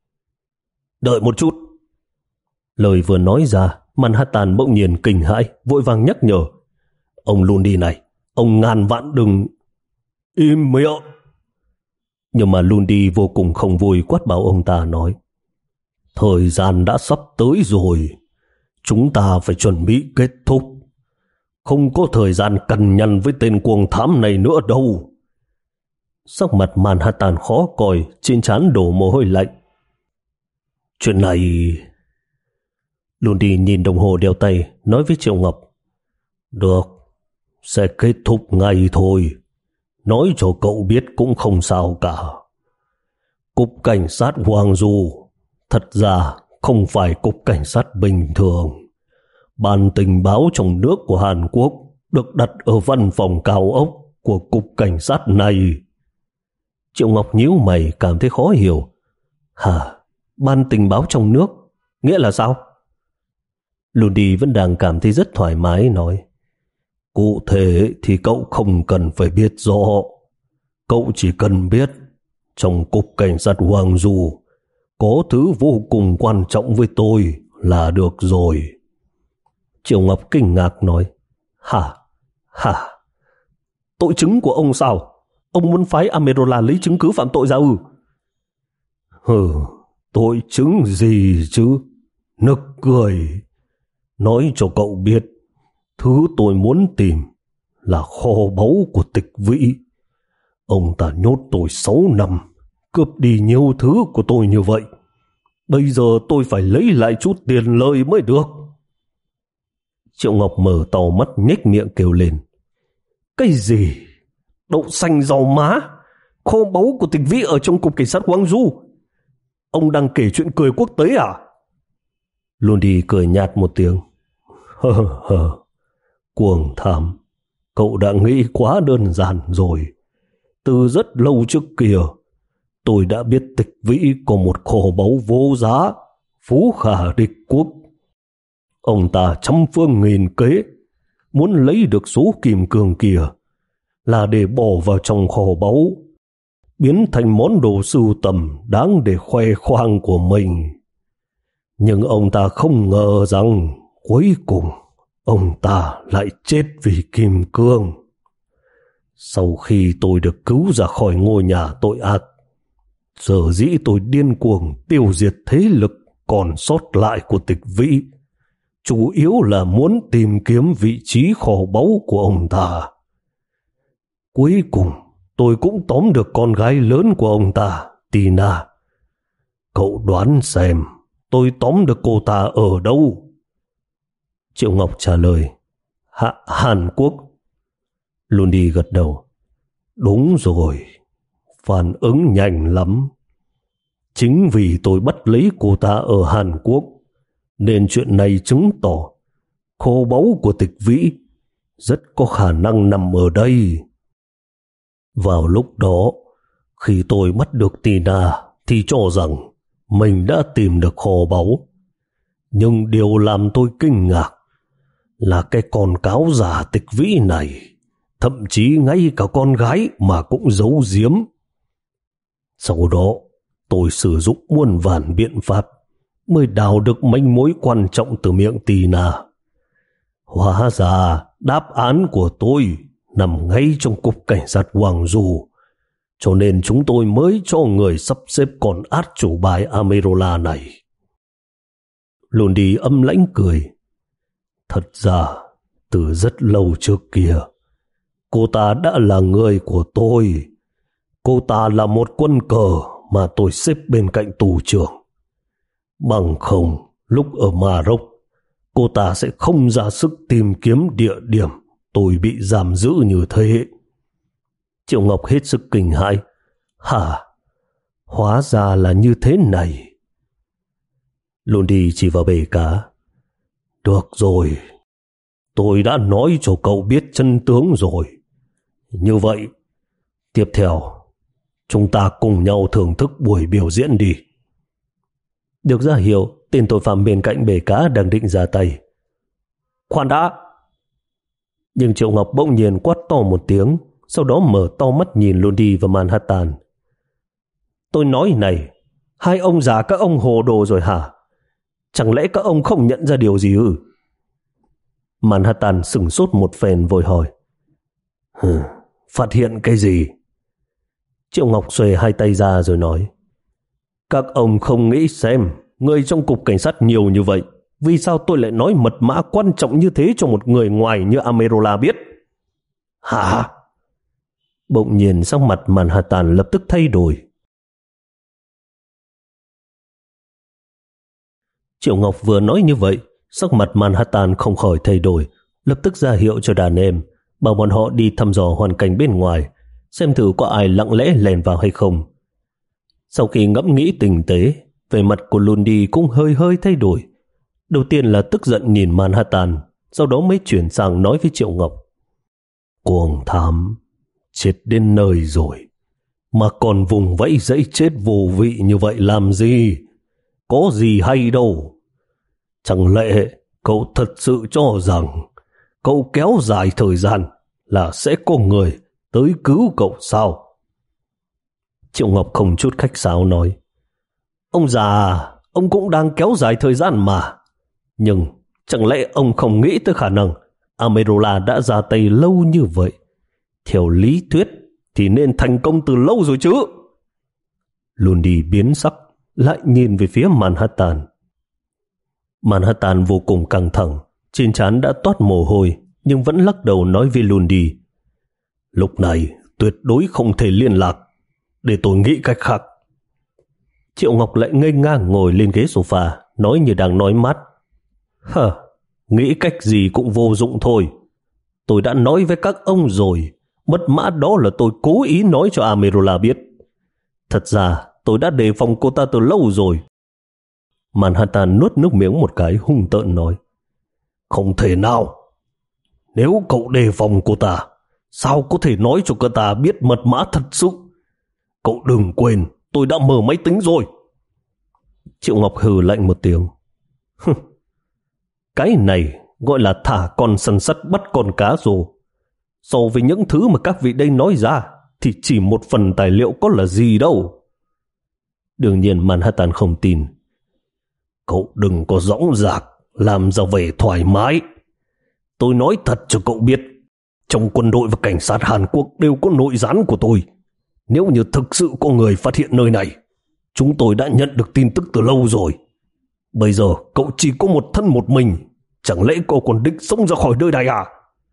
Đợi một chút. Lời vừa nói ra, Manhattan bỗng nhiên kinh hãi, vội vàng nhắc nhở. Ông Lundi này, ông ngàn vạn đừng... Im miệng. Nhưng mà Lundi vô cùng không vui, quát bảo ông ta nói, thời gian đã sắp tới rồi. Chúng ta phải chuẩn bị kết thúc. Không có thời gian cằn nhằn với tên cuồng thám này nữa đâu. Sắc mặt Manhattan khó coi, trên trán đổ mồ hôi lạnh. Chuyện này... Lundi nhìn đồng hồ đeo tay, nói với Triệu Ngọc. Được, sẽ kết thúc ngay thôi. Nói cho cậu biết cũng không sao cả. Cục Cảnh sát Hoàng Du thật ra không phải cục cảnh sát bình thường. Ban tình báo trong nước của Hàn Quốc được đặt ở văn phòng cao ốc của cục cảnh sát này. Triệu Ngọc nhíu mày, cảm thấy khó hiểu. Hả? Ban tình báo trong nước? Nghĩa là sao? Lundi vẫn đang cảm thấy rất thoải mái nói. Cụ thể thì cậu không cần phải biết rõ. Cậu chỉ cần biết trong cục cảnh sát Hoàng Du có thứ vô cùng quan trọng với tôi là được rồi. Triệu Ngọc kinh ngạc nói. Hả? Hả? Tội chứng của ông sao? Ông muốn phái Amerola lấy chứng cứ phạm tội ra ư? Hừ, tội chứng gì chứ? Nực cười. Nói cho cậu biết, thứ tôi muốn tìm là kho báu của Tịch Vĩ. Ông ta nhốt tôi sáu năm, cướp đi nhiều thứ của tôi như vậy. Bây giờ tôi phải lấy lại chút tiền lợi mới được. Triệu Ngọc mở to mắt nhếch miệng kêu lên. Cái gì? Đậu xanh rau má? Kho báu của Tịch Vĩ ở trong cục cảnh sát Hoàng Du? Ông đang kể chuyện cười quốc tế à? Lundi cười nhạt một tiếng. Hơ hơ, cuồng thám, cậu đã nghĩ quá đơn giản rồi. Từ rất lâu trước kia, tôi đã biết Tịch Vĩ có một kho báu vô giá, phú khả địch quốc. Ông ta trăm phương nghìn kế, muốn lấy được số kim cương kia là để bỏ vào trong kho báu, biến thành món đồ sưu tầm đáng để khoe khoang của mình. Nhưng ông ta không ngờ rằng cuối cùng ông ta lại chết vì kim cương. Sau khi tôi được cứu ra khỏi ngôi nhà tội ác, giờ dĩ tôi điên cuồng tiêu diệt thế lực còn sót lại của Tịch Vĩ, chủ yếu là muốn tìm kiếm vị trí kho báu của ông ta. Cuối cùng, tôi cũng tóm được con gái lớn của ông ta, Tina. Cậu đoán xem tôi tóm được cô ta ở đâu? Triệu Ngọc trả lời, Hạ Hàn Quốc. Lundi gật đầu. Đúng rồi, phản ứng nhanh lắm. Chính vì tôi bắt lấy cô ta ở Hàn Quốc, nên chuyện này chứng tỏ kho báu của Tịch Vĩ rất có khả năng nằm ở đây. Vào lúc đó, khi tôi bắt được Tina thì cho rằng mình đã tìm được kho báu. Nhưng điều làm tôi kinh ngạc là cái con cáo giả Tịch Vĩ này, thậm chí ngay cả con gái mà cũng giấu giếm. Sau đó, tôi sử dụng muôn vàn biện pháp mới đào được manh mối quan trọng từ miệng Tina. Hóa ra đáp án của tôi nằm ngay trong cục cảnh sát Hoàng Du, cho nên chúng tôi mới cho người sắp xếp con át chủ bài Amerola này. Lundi âm lãnh cười. Thật ra, từ rất lâu trước kia, cô ta đã là người của tôi. Cô ta là một quân cờ mà tôi xếp bên cạnh tù trưởng. Bằng không, lúc ở Maroc, cô ta sẽ không ra sức tìm kiếm địa điểm tôi bị giam giữ như thế. Triệu Ngọc hết sức kinh hãi. Hả? Hóa ra là như thế này. Lundi chỉ vào bể cá. Được rồi, tôi đã nói cho cậu biết chân tướng rồi. Như vậy, tiếp theo, chúng ta cùng nhau thưởng thức buổi biểu diễn đi. Được ra hiệu, tên tội phạm bên cạnh bể cá đang định ra tay. Khoan đã! Nhưng Triệu Ngọc bỗng nhiên quát to một tiếng, sau đó mở to mắt nhìn Lundi và Manhattan. Tôi nói này, hai ông già các ông hồ đồ rồi hả? Chẳng lẽ các ông không nhận ra điều gì ư? Manhattan sửng sốt một phen vội hỏi. Hừ, phát hiện cái gì? Triệu Ngọc xuề hai tay ra rồi nói. Các ông không nghĩ xem, người trong cục cảnh sát nhiều như vậy, vì sao tôi lại nói mật mã quan trọng như thế cho một người ngoài như Amerola biết? Hả? Bỗng nhiên sắc mặt Manhattan lập tức thay đổi. Triệu Ngọc vừa nói như vậy, sắc mặt Manhattan không khỏi thay đổi, lập tức ra hiệu cho đàn em, bảo bọn họ đi thăm dò hoàn cảnh bên ngoài, xem thử có ai lặng lẽ lèn vào hay không. Sau khi ngẫm nghĩ tinh tế, vẻ mặt của Lundi cũng hơi hơi thay đổi. Đầu tiên là tức giận nhìn Manhattan, sau đó mới chuyển sang nói với Triệu Ngọc. Cuồng thám, chết đến nơi rồi, mà còn vùng vẫy dãy chết vô vị như vậy làm gì? Có gì hay đâu. Chẳng lẽ cậu thật sự cho rằng cậu kéo dài thời gian là sẽ có người tới cứu cậu sao? Triệu Ngọc không chút khách sáo nói. Ông già, ông cũng đang kéo dài thời gian mà. Nhưng chẳng lẽ ông không nghĩ tới khả năng Amerola đã ra tay lâu như vậy? Theo lý thuyết thì nên thành công từ lâu rồi chứ. Lundi biến sắc, lại nhìn về phía Manhattan. Manhattan vô cùng căng thẳng, trên trán đã toát mồ hôi, nhưng vẫn lắc đầu nói với Lundi. Lúc này tuyệt đối không thể liên lạc, để tôi nghĩ cách khác. Triệu Ngọc lại ngây ngang ngồi lên ghế sofa, nói như đang nói mát. Hờ, nghĩ cách gì cũng vô dụng thôi. Tôi đã nói với các ông rồi, mật mã đó là tôi cố ý nói cho Amerola biết. Thật ra tôi đã đề phòng cô ta từ lâu rồi. Manhattan nuốt nước miếng một cái, hung tợn nói. Không thể nào. Nếu cậu đề phòng cô ta, sao có thể nói cho cô ta biết mật mã thật sự? Cậu đừng quên, tôi đã mở máy tính rồi. Triệu Ngọc hừ lạnh một tiếng. Cái này gọi là thả con săn sắt bắt con cá rồ. So với những thứ mà các vị đây nói ra, thì chỉ một phần tài liệu có là gì đâu. Đương nhiên Manhattan không tin. Cậu đừng có dõng dạc, làm ra vẻ thoải mái. Tôi nói thật cho cậu biết, trong quân đội và cảnh sát Hàn Quốc đều có nội gián của tôi. Nếu như thực sự có người phát hiện nơi này, chúng tôi đã nhận được tin tức từ lâu rồi. Bây giờ cậu chỉ có một thân một mình, Chẳng lẽ cậu còn định sống ra khỏi nơi này à?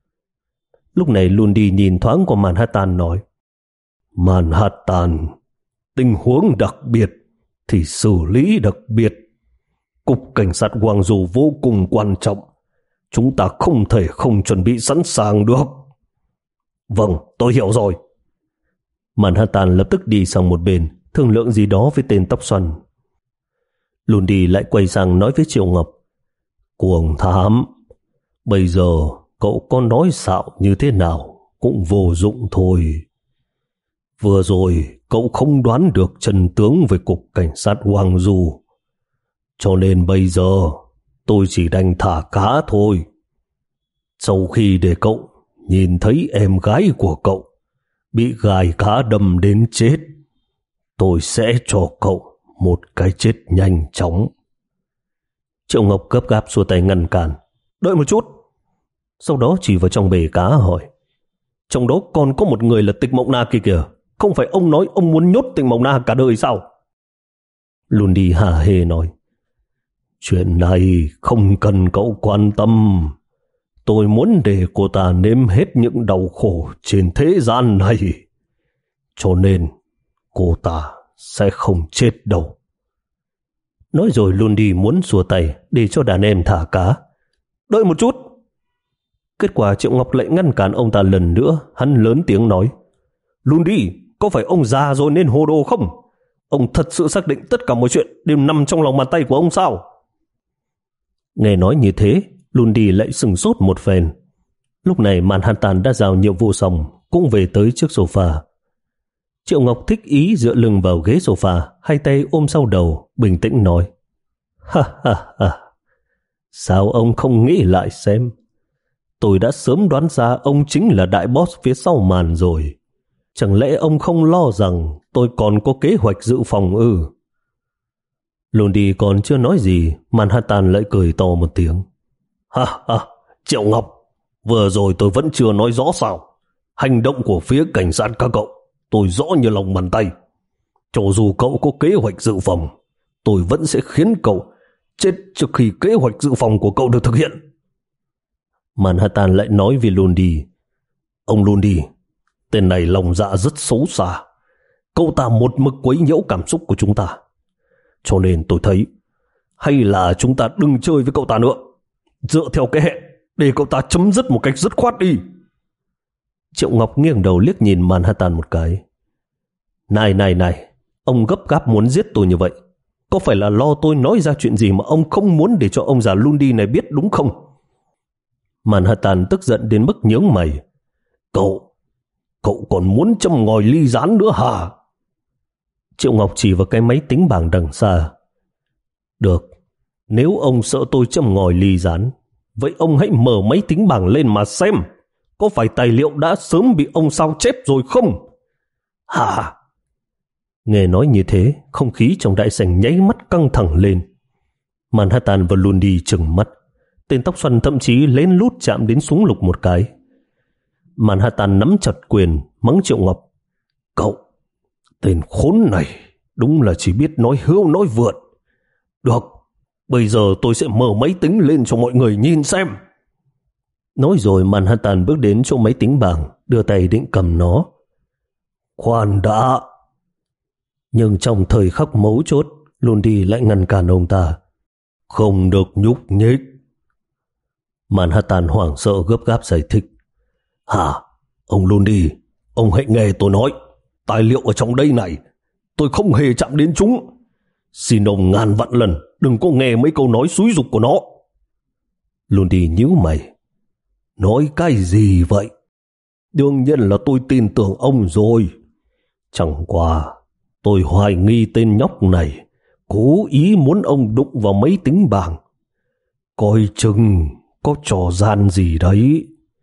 Lúc này Lundy nhìn thoáng qua Manhattan nói, Manhattan, tình huống đặc biệt thì xử lý đặc biệt. Cục cảnh sát Quang Dù vô cùng quan trọng. Chúng ta không thể không chuẩn bị sẵn sàng được. Vâng, tôi hiểu rồi. Manhattan lập tức đi sang một bên, thương lượng gì đó với tên tóc xoăn. Lundy lại quay sang nói với Triệu Ngọc, Cuồng thám, bây giờ cậu có nói xạo như thế nào cũng vô dụng thôi. Vừa rồi cậu không đoán được chân tướng về cục cảnh sát Quang Du, cho nên bây giờ tôi chỉ đành thả cá thôi. Sau khi để cậu nhìn thấy em gái của cậu bị gài cá đâm đến chết, tôi sẽ cho cậu một cái chết nhanh chóng. Triệu Ngọc gấp gáp xua tay ngăn cản. Đợi một chút. Sau đó chỉ vào trong bể cá hỏi, trong đó còn có một người là Tịch Mộng Na kia kìa. Không phải ông nói ông muốn nhốt Tịch Mộng Na cả đời sao? Lundy hả hê nói, chuyện này không cần cậu quan tâm. Tôi muốn để cô ta nếm hết những đau khổ trên thế gian này, cho nên cô ta sẽ không chết đâu. Nói rồi Lundy muốn xua tay để cho đàn em thả cá. Đợi một chút. Kết quả Triệu Ngọc lại ngăn cản ông ta lần nữa. Hắn lớn tiếng nói, Lundy, có phải ông già rồi nên hồ đồ không? Ông thật sự xác định tất cả mọi chuyện đều nằm trong lòng bàn tay của ông sao? Nghe nói như thế, Lundy lại sừng sốt một phen. Lúc này Manhattan đã giao nhiệm vụ xong, cũng về tới trước sofa. Triệu Ngọc thích ý dựa lưng vào ghế sofa, hai tay ôm sau đầu, bình tĩnh nói, ha ha ha, sao ông không nghĩ lại xem? Tôi đã sớm đoán ra ông chính là đại boss phía sau màn rồi. Chẳng lẽ ông không lo rằng tôi còn có kế hoạch dự phòng ư? Lundy còn chưa nói gì, Manhattan lại cười to một tiếng. Ha ha, Triệu Ngọc, vừa rồi tôi vẫn chưa nói rõ sao? Hành động của phía cảnh sát các cậu tôi rõ như lòng bàn tay. Cho dù cậu có kế hoạch dự phòng, tôi vẫn sẽ khiến cậu chết trước khi kế hoạch dự phòng của cậu được thực hiện. Manhattan lại nói với Lundy, ông Lundy, tên này lòng dạ rất xấu xa. Cậu ta một mực quấy nhiễu cảm xúc của chúng ta. Cho nên tôi thấy hay là chúng ta đừng chơi với cậu ta nữa. Dựa theo cái hẹn để cậu ta chấm dứt một cách dứt khoát đi. Triệu Ngọc nghiêng đầu liếc nhìn Manhattan một cái. Này này này, ông gấp gáp muốn giết tôi như vậy, có phải là lo tôi nói ra chuyện gì mà ông không muốn để cho ông già Lundy này biết đúng không? Manhattan tức giận đến mức nhướng mày. Cậu, cậu còn muốn châm ngòi ly gián nữa hả? Triệu Ngọc chỉ vào cái máy tính bảng đằng xa. Được, nếu ông sợ tôi châm ngòi ly gián, vậy ông hãy mở máy tính bảng lên mà xem, có phải tài liệu đã sớm bị ông sao chép rồi không? Hả? Nghe nói như thế, không khí trong đại sảnh nháy mắt căng thẳng lên. Manhattan và Lundy trừng mắt. Tên tóc xoăn thậm chí lén lút chạm đến súng lục một cái. Manhattan nắm chặt quyền, mắng Triệu Ngọc. Cậu, tên khốn này, đúng là chỉ biết nói hưu nói vượn. Được, bây giờ tôi sẽ mở máy tính lên cho mọi người nhìn xem. Nói rồi Manhattan bước đến chỗ máy tính bảng, đưa tay định cầm nó. Khoan đã. Nhưng trong thời khắc mấu chốt, Lundy lại ngăn cản ông ta. Không được nhúc nhích. Manhattan hoảng sợ gấp gáp giải thích. Hả? Ông Lundy, ông hãy nghe tôi nói. Tài liệu ở trong đây này, tôi không hề chạm đến chúng. Xin ông ngàn vạn lần đừng có nghe mấy câu nói xúi giục của nó. Lundy nhíu mày. Nói cái gì vậy? Đương nhiên là tôi tin tưởng ông rồi. Chẳng qua tôi hoài nghi tên nhóc này cố ý muốn ông đụng vào máy tính bảng. Coi chừng có trò gian gì đấy.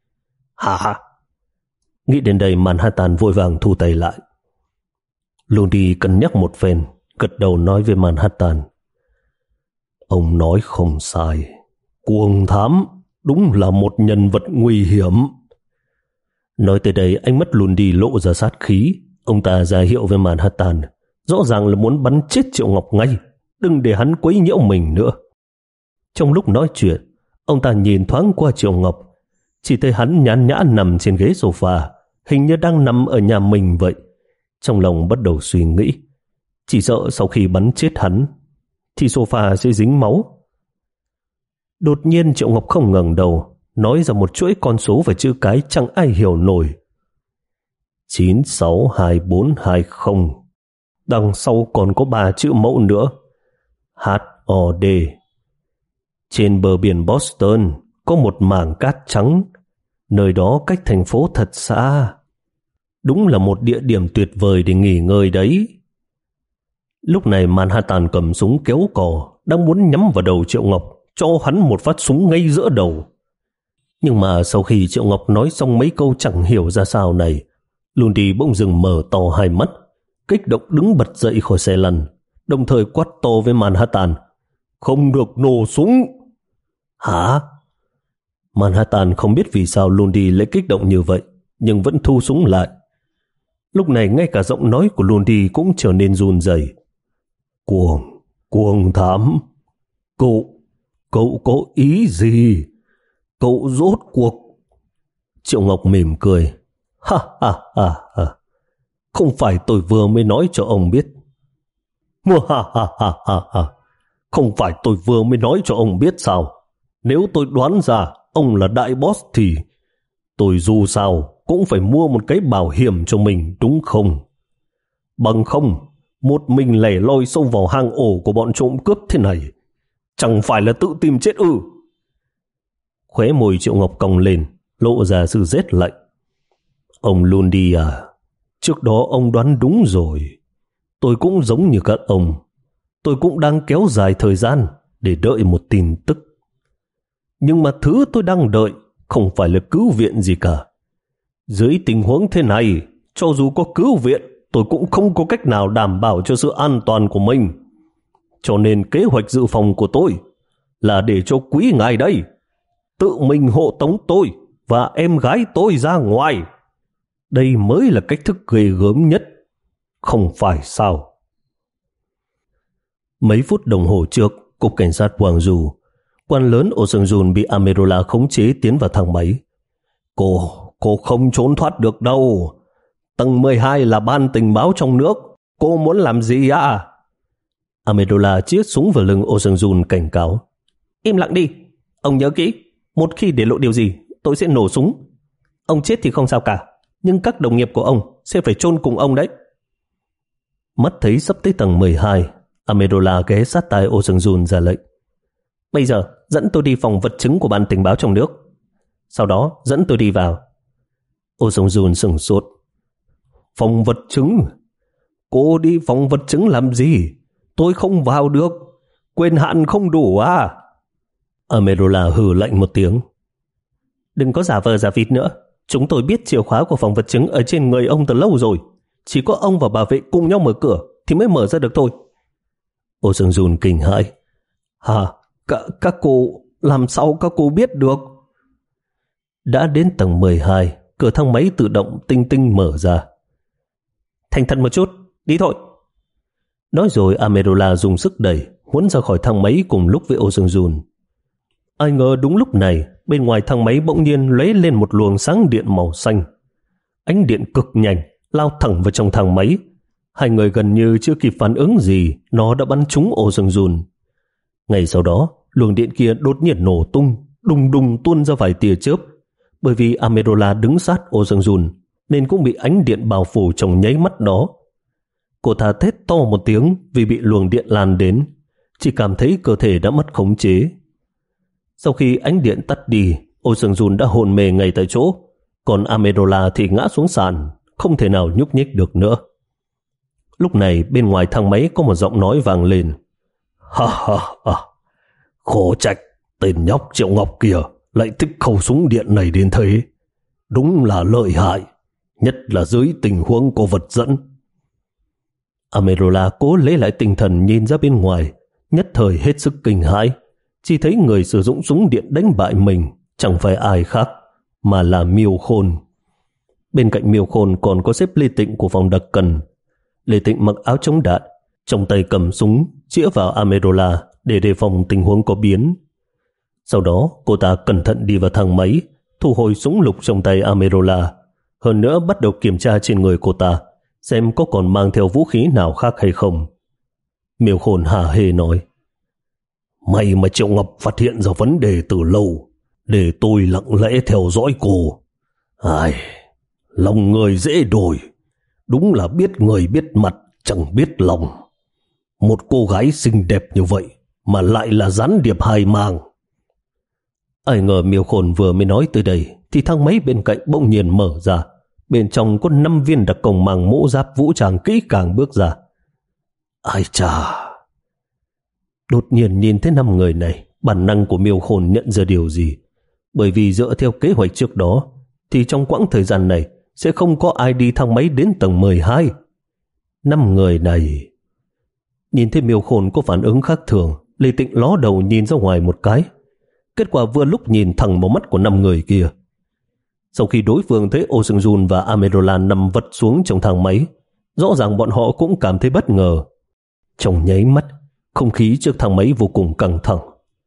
Hả? Nghĩ đến đây Manhattan vội vàng thu tay lại. Lundy cân nhắc một phen, gật đầu nói với Manhattan. Ông nói không sai. Cuồng thám đúng là một nhân vật nguy hiểm. Nói tới đây ánh mắt Lundy lộ ra sát khí. Ông ta ra hiệu với Manhattan, rõ ràng là muốn bắn chết Triệu Ngọc ngay, đừng để hắn quấy nhiễu mình nữa. Trong lúc nói chuyện, Ông ta nhìn thoáng qua Triệu Ngọc, chỉ thấy hắn nhàn nhã nằm trên ghế sofa, hình như đang nằm ở nhà mình vậy. Trong lòng bắt đầu suy nghĩ, chỉ sợ sau khi bắn chết hắn thì sofa sẽ dính máu. Đột nhiên Triệu Ngọc không ngẩng đầu, nói ra một chuỗi con số và chữ cái chẳng ai hiểu nổi. chín sáu hai bốn hai không. Đằng sau còn có ba chữ mẫu nữa. hát o đê. Trên bờ biển Boston có một mảng cát trắng, nơi đó cách thành phố thật xa. Đúng là một địa điểm tuyệt vời để nghỉ ngơi đấy. Lúc này Manhattan cầm súng kéo cò, đang muốn nhắm vào đầu Triệu Ngọc, cho hắn một phát súng ngay giữa đầu. Nhưng mà sau khi Triệu Ngọc nói xong mấy câu chẳng hiểu ra sao này, Lundy bỗng dừng mở to hai mắt, kích động đứng bật dậy khỏi xe lăn, đồng thời quát to với Manhattan: "Không được nổ súng!" "Hả?" Manhattan không biết vì sao Lundy lại kích động như vậy, nhưng vẫn thu súng lại. Lúc này ngay cả giọng nói của Lundy cũng trở nên run rẩy. Cuồng, cuồng thám, cậu, cậu có ý gì? Cậu rốt cuộc... Triệu Ngọc mỉm cười. Ha ha ha ha. Không phải tôi vừa mới nói cho ông biết. Mua ha ha ha ha ha. Không phải tôi vừa mới nói cho ông biết sao? Nếu tôi đoán ra ông là đại boss thì tôi dù sao cũng phải mua một cái bảo hiểm cho mình, đúng không? Bằng không, một mình lẻ loi xông vào hang ổ của bọn trộm cướp thế này, chẳng phải là tự tìm chết ư? Khóe môi Triệu Ngọc cong lên, lộ ra sự rét lạnh. Ông Lundy à, trước đó ông đoán đúng rồi. Tôi cũng giống như các ông. Tôi cũng đang kéo dài thời gian để đợi một tin tức. Nhưng mà thứ tôi đang đợi không phải là cứu viện gì cả. Dưới tình huống thế này, cho dù có cứu viện, tôi cũng không có cách nào đảm bảo cho sự an toàn của mình. Cho nên kế hoạch dự phòng của tôi là để cho quý ngài đây tự mình hộ tống tôi và em gái tôi ra ngoài. Đây mới là cách thức ghê gớm nhất, không phải sao? Mấy phút đồng hồ trước, cục cảnh sát Quang Du, quan lớn Ocean Jun bị Amerola khống chế tiến vào thang máy. Cô, cô không trốn thoát được đâu. Tầng mười hai là ban tình báo trong nước. Cô muốn làm gì à? Amerola chĩa súng vào lưng Ocean Jun cảnh cáo. Im lặng đi. Ông nhớ kỹ, một khi để lộ điều gì, tôi sẽ nổ súng. Ông chết thì không sao cả, nhưng các đồng nghiệp của ông sẽ phải chôn cùng ông đấy. Mắt thấy sắp tới tầng mười hai, Amerola ghé sát tai Ocean Jun ra lệnh. Bây giờ dẫn tôi đi phòng vật chứng của ban tình báo trong nước. Sau đó dẫn tôi đi vào. Ocean Jun sửng sốt. Phòng vật chứng? Cô đi phòng vật chứng làm gì? Tôi không vào được. Quyền hạn không đủ à? Amerola hừ lạnh một tiếng. Đừng có giả vờ giả vịt nữa. Chúng tôi biết chìa khóa của phòng vật chứng ở trên người ông từ lâu rồi. Chỉ có ông và bảo vệ cùng nhau mở cửa thì mới mở ra được thôi. Ocean Jun kinh hãi. Hả? Cả, các cô, làm sao các cô biết được? Đã đến tầng mười hai, cửa thang máy tự động tinh tinh mở ra. Thành thật một chút, đi thôi. Nói rồi Amerola dùng sức đẩy, muốn ra khỏi thang máy cùng lúc với Ocean Jun. Ai ngờ đúng lúc này, bên ngoài thang máy bỗng nhiên lóe lên một luồng sáng điện màu xanh. Ánh điện cực nhanh, lao thẳng vào trong thang máy. Hai người gần như chưa kịp phản ứng gì, nó đã bắn trúng Ocean Jun. Ngay sau đó, luồng điện kia đột nhiên nổ tung, đùng đùng tuôn ra vài tia chớp. Bởi vì Amerola đứng sát Ocean Jun, nên cũng bị ánh điện bao phủ trong nháy mắt đó. Cô ta thét to một tiếng vì bị luồng điện lan đến, chỉ cảm thấy cơ thể đã mất khống chế. Sau khi ánh điện tắt đi, Ocean Jun đã hôn mê ngay tại chỗ, còn Amerola thì ngã xuống sàn, không thể nào nhúc nhích được nữa. Lúc này bên ngoài thang máy có một giọng nói vang lên. Ha ha ha, khổ trách, tên nhóc Triệu Ngọc kìa lại thích khẩu súng điện này đến thế. Đúng là lợi hại, nhất là dưới tình huống có vật dẫn. Amerola cố lấy lại tinh thần nhìn ra bên ngoài, nhất thời hết sức kinh hãi. Chỉ thấy người sử dụng súng điện đánh bại mình chẳng phải ai khác mà là Miêu Khôn. Bên cạnh Miêu Khôn còn có sếp Lê Tịnh của phòng đặc cần. Lê Tịnh mặc áo chống đạn, trong tay cầm súng chĩa vào Amerola để đề phòng tình huống có biến. Sau đó cô ta cẩn thận đi vào thang máy, thu hồi súng lục trong tay Amerola. Hơn nữa bắt đầu kiểm tra trên người cô ta, xem có còn mang theo vũ khí nào khác hay không. Miêu Khôn hả hê nói, may mà Triệu Ngọc phát hiện ra vấn đề từ lâu, để tôi lặng lẽ theo dõi cô. Ai, lòng người dễ đổi, đúng là biết người biết mặt, chẳng biết lòng. Một cô gái xinh đẹp như vậy mà lại là gián điệp hai mang. Ai ngờ Miêu Khôn vừa mới nói tới đây thì thang máy bên cạnh bỗng nhiên mở ra. Bên trong có năm viên đặc công mang mũ giáp vũ trang kỹ càng bước ra. Ai chà! Đột nhiên nhìn thấy năm người này, bản năng của Miêu Khôn nhận ra điều gì. Bởi vì dựa theo kế hoạch trước đó thì trong quãng thời gian này sẽ không có ai đi thang máy đến tầng mười hai. Năm người này... Nhìn thấy Miêu Khôn có phản ứng khác thường, Lê Tịnh ló đầu nhìn ra ngoài một cái. Kết quả vừa lúc nhìn thẳng vào mắt của năm người kia. Sau khi đối phương thấy Ô Sương Jun và Amerola nằm vật xuống trong thang máy, rõ ràng bọn họ cũng cảm thấy bất ngờ. Trong nháy mắt, không khí trước thang máy vô cùng căng thẳng.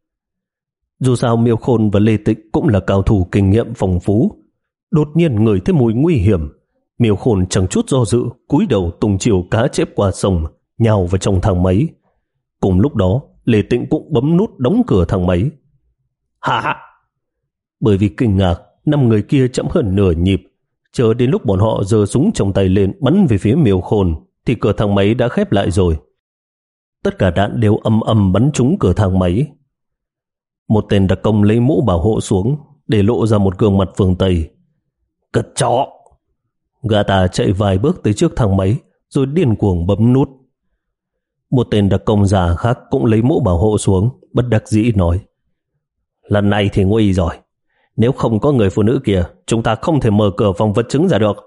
Dù sao Miêu Khôn và Lê Tịnh cũng là cao thủ kinh nghiệm phong phú. Đột nhiên ngửi thấy mùi nguy hiểm, Miêu Khôn chẳng chút do dự, cúi đầu tung chiều cá chép qua sông, nhào vào trong thang máy. Cùng lúc đó, Lê Tịnh cũng bấm nút đóng cửa thang máy. Hả? Bởi vì kinh ngạc, năm người kia chậm hơn nửa nhịp. Chờ đến lúc bọn họ giơ súng trong tay lên bắn về phía Miêu Khôn thì cửa thang máy đã khép lại rồi. Tất cả đạn đều ầm ầm bắn trúng cửa thang máy. Một tên đặc công lấy mũ bảo hộ xuống để lộ ra một gương mặt phương Tây. Cất chó! Gã ta chạy vài bước tới trước thang máy rồi điên cuồng bấm nút. Một tên đặc công già khác cũng lấy mũ bảo hộ xuống, bất đắc dĩ nói, lần này thì nguy rồi. Nếu không có người phụ nữ kia, chúng ta không thể mở cửa phòng vật chứng ra được.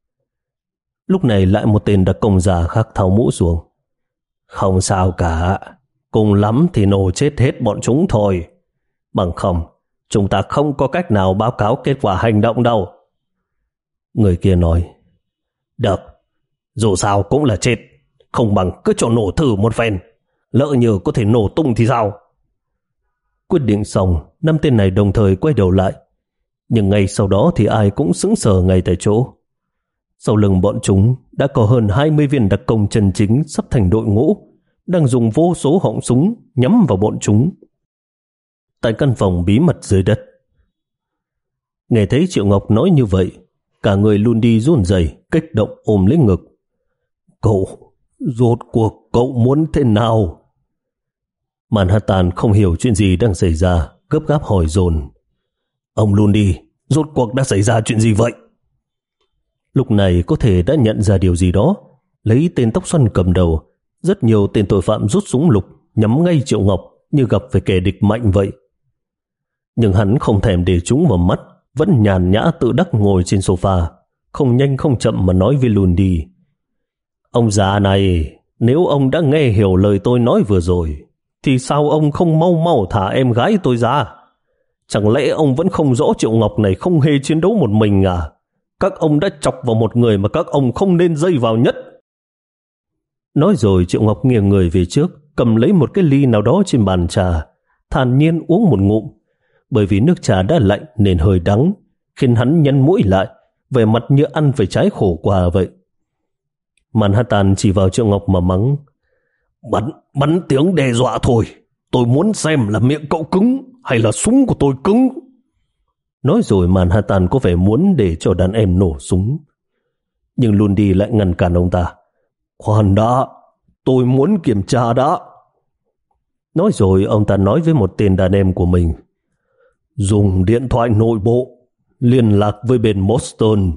Lúc này lại một tên đặc công già khác tháo mũ xuống. Không sao cả, cùng lắm thì nổ chết hết bọn chúng thôi. Bằng không, chúng ta không có cách nào báo cáo kết quả hành động đâu. Người kia nói, được, dù sao cũng là chết, không bằng cứ cho nổ thử một phen, lỡ như có thể nổ tung thì sao? Quyết định xong, năm tên này đồng thời quay đầu lại, nhưng ngay sau đó thì ai cũng sững sờ ngay tại chỗ. Sau lưng bọn chúng đã có hơn hai mươi viên đặc công chân chính sắp thành đội ngũ, đang dùng vô số họng súng nhắm vào bọn chúng. Tại căn phòng bí mật dưới đất, nghe thấy Triệu Ngọc nói như vậy, cả người luôn đi run rẩy, kích động ôm lấy ngực. Cậu, rốt cuộc cậu muốn thế nào? Manhattan không hiểu chuyện gì đang xảy ra, gấp gáp hỏi dồn. Ông Lundi, rốt cuộc đã xảy ra chuyện gì vậy? Lúc này có thể đã nhận ra điều gì đó. Lấy tên tóc xoăn cầm đầu, rất nhiều tên tội phạm rút súng lục nhắm ngay Triệu Ngọc như gặp phải kẻ địch mạnh vậy. Nhưng hắn không thèm để chúng vào mắt, vẫn nhàn nhã tự đắc ngồi trên sofa, không nhanh không chậm mà nói với Lundi. Ông già này, nếu ông đã nghe hiểu lời tôi nói vừa rồi, thì sao ông không mau mau thả em gái tôi ra? Chẳng lẽ ông vẫn không rõ Triệu Ngọc này không hề chiến đấu một mình à? Các ông đã chọc vào một người mà các ông không nên dây vào nhất. Nói rồi Triệu Ngọc nghiêng người về trước, cầm lấy một cái ly nào đó trên bàn trà, thản nhiên uống một ngụm. Bởi vì nước trà đã lạnh nên hơi đắng, khiến hắn nhăn mũi lại, vẻ mặt như ăn phải trái khổ qua vậy. Manhattan chỉ vào Triệu Ngọc mà mắng. Bắn, bắn tiếng đe dọa thôi. Tôi muốn xem là miệng cậu cứng hay là súng của tôi cứng. Nói rồi Manhattan có vẻ muốn để cho đàn em nổ súng. Nhưng Lundi lại ngăn cản ông ta. Khoan đã, tôi muốn kiểm tra đã. Nói rồi ông ta nói với một tên đàn em của mình. Dùng điện thoại nội bộ liên lạc với bên Boston.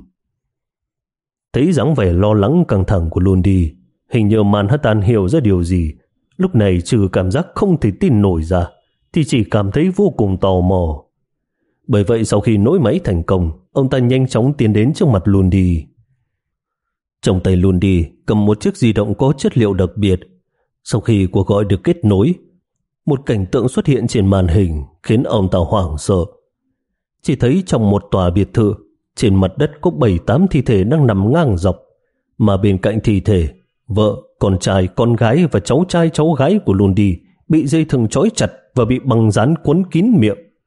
Thấy dáng vẻ lo lắng căng thẳng của Lundi, hình như Manhattan hiểu ra điều gì. Lúc này trừ cảm giác không thể tin nổi ra, thì chỉ cảm thấy vô cùng tò mò. Bởi vậy sau khi nối máy thành công, ông ta nhanh chóng tiến đến trước mặt Lundi. Trong tay Lundi cầm một chiếc di động có chất liệu đặc biệt. Sau khi cuộc gọi được kết nối, một cảnh tượng xuất hiện trên màn hình khiến ông ta hoảng sợ. Chỉ thấy trong một tòa biệt thự, trên mặt đất có bảy tám thi thể đang nằm ngang dọc, mà bên cạnh thi thể, vợ, con trai, con gái và cháu trai cháu gái của Lundi bị dây thừng trói chặt và bị băng dán cuốn kín miệng.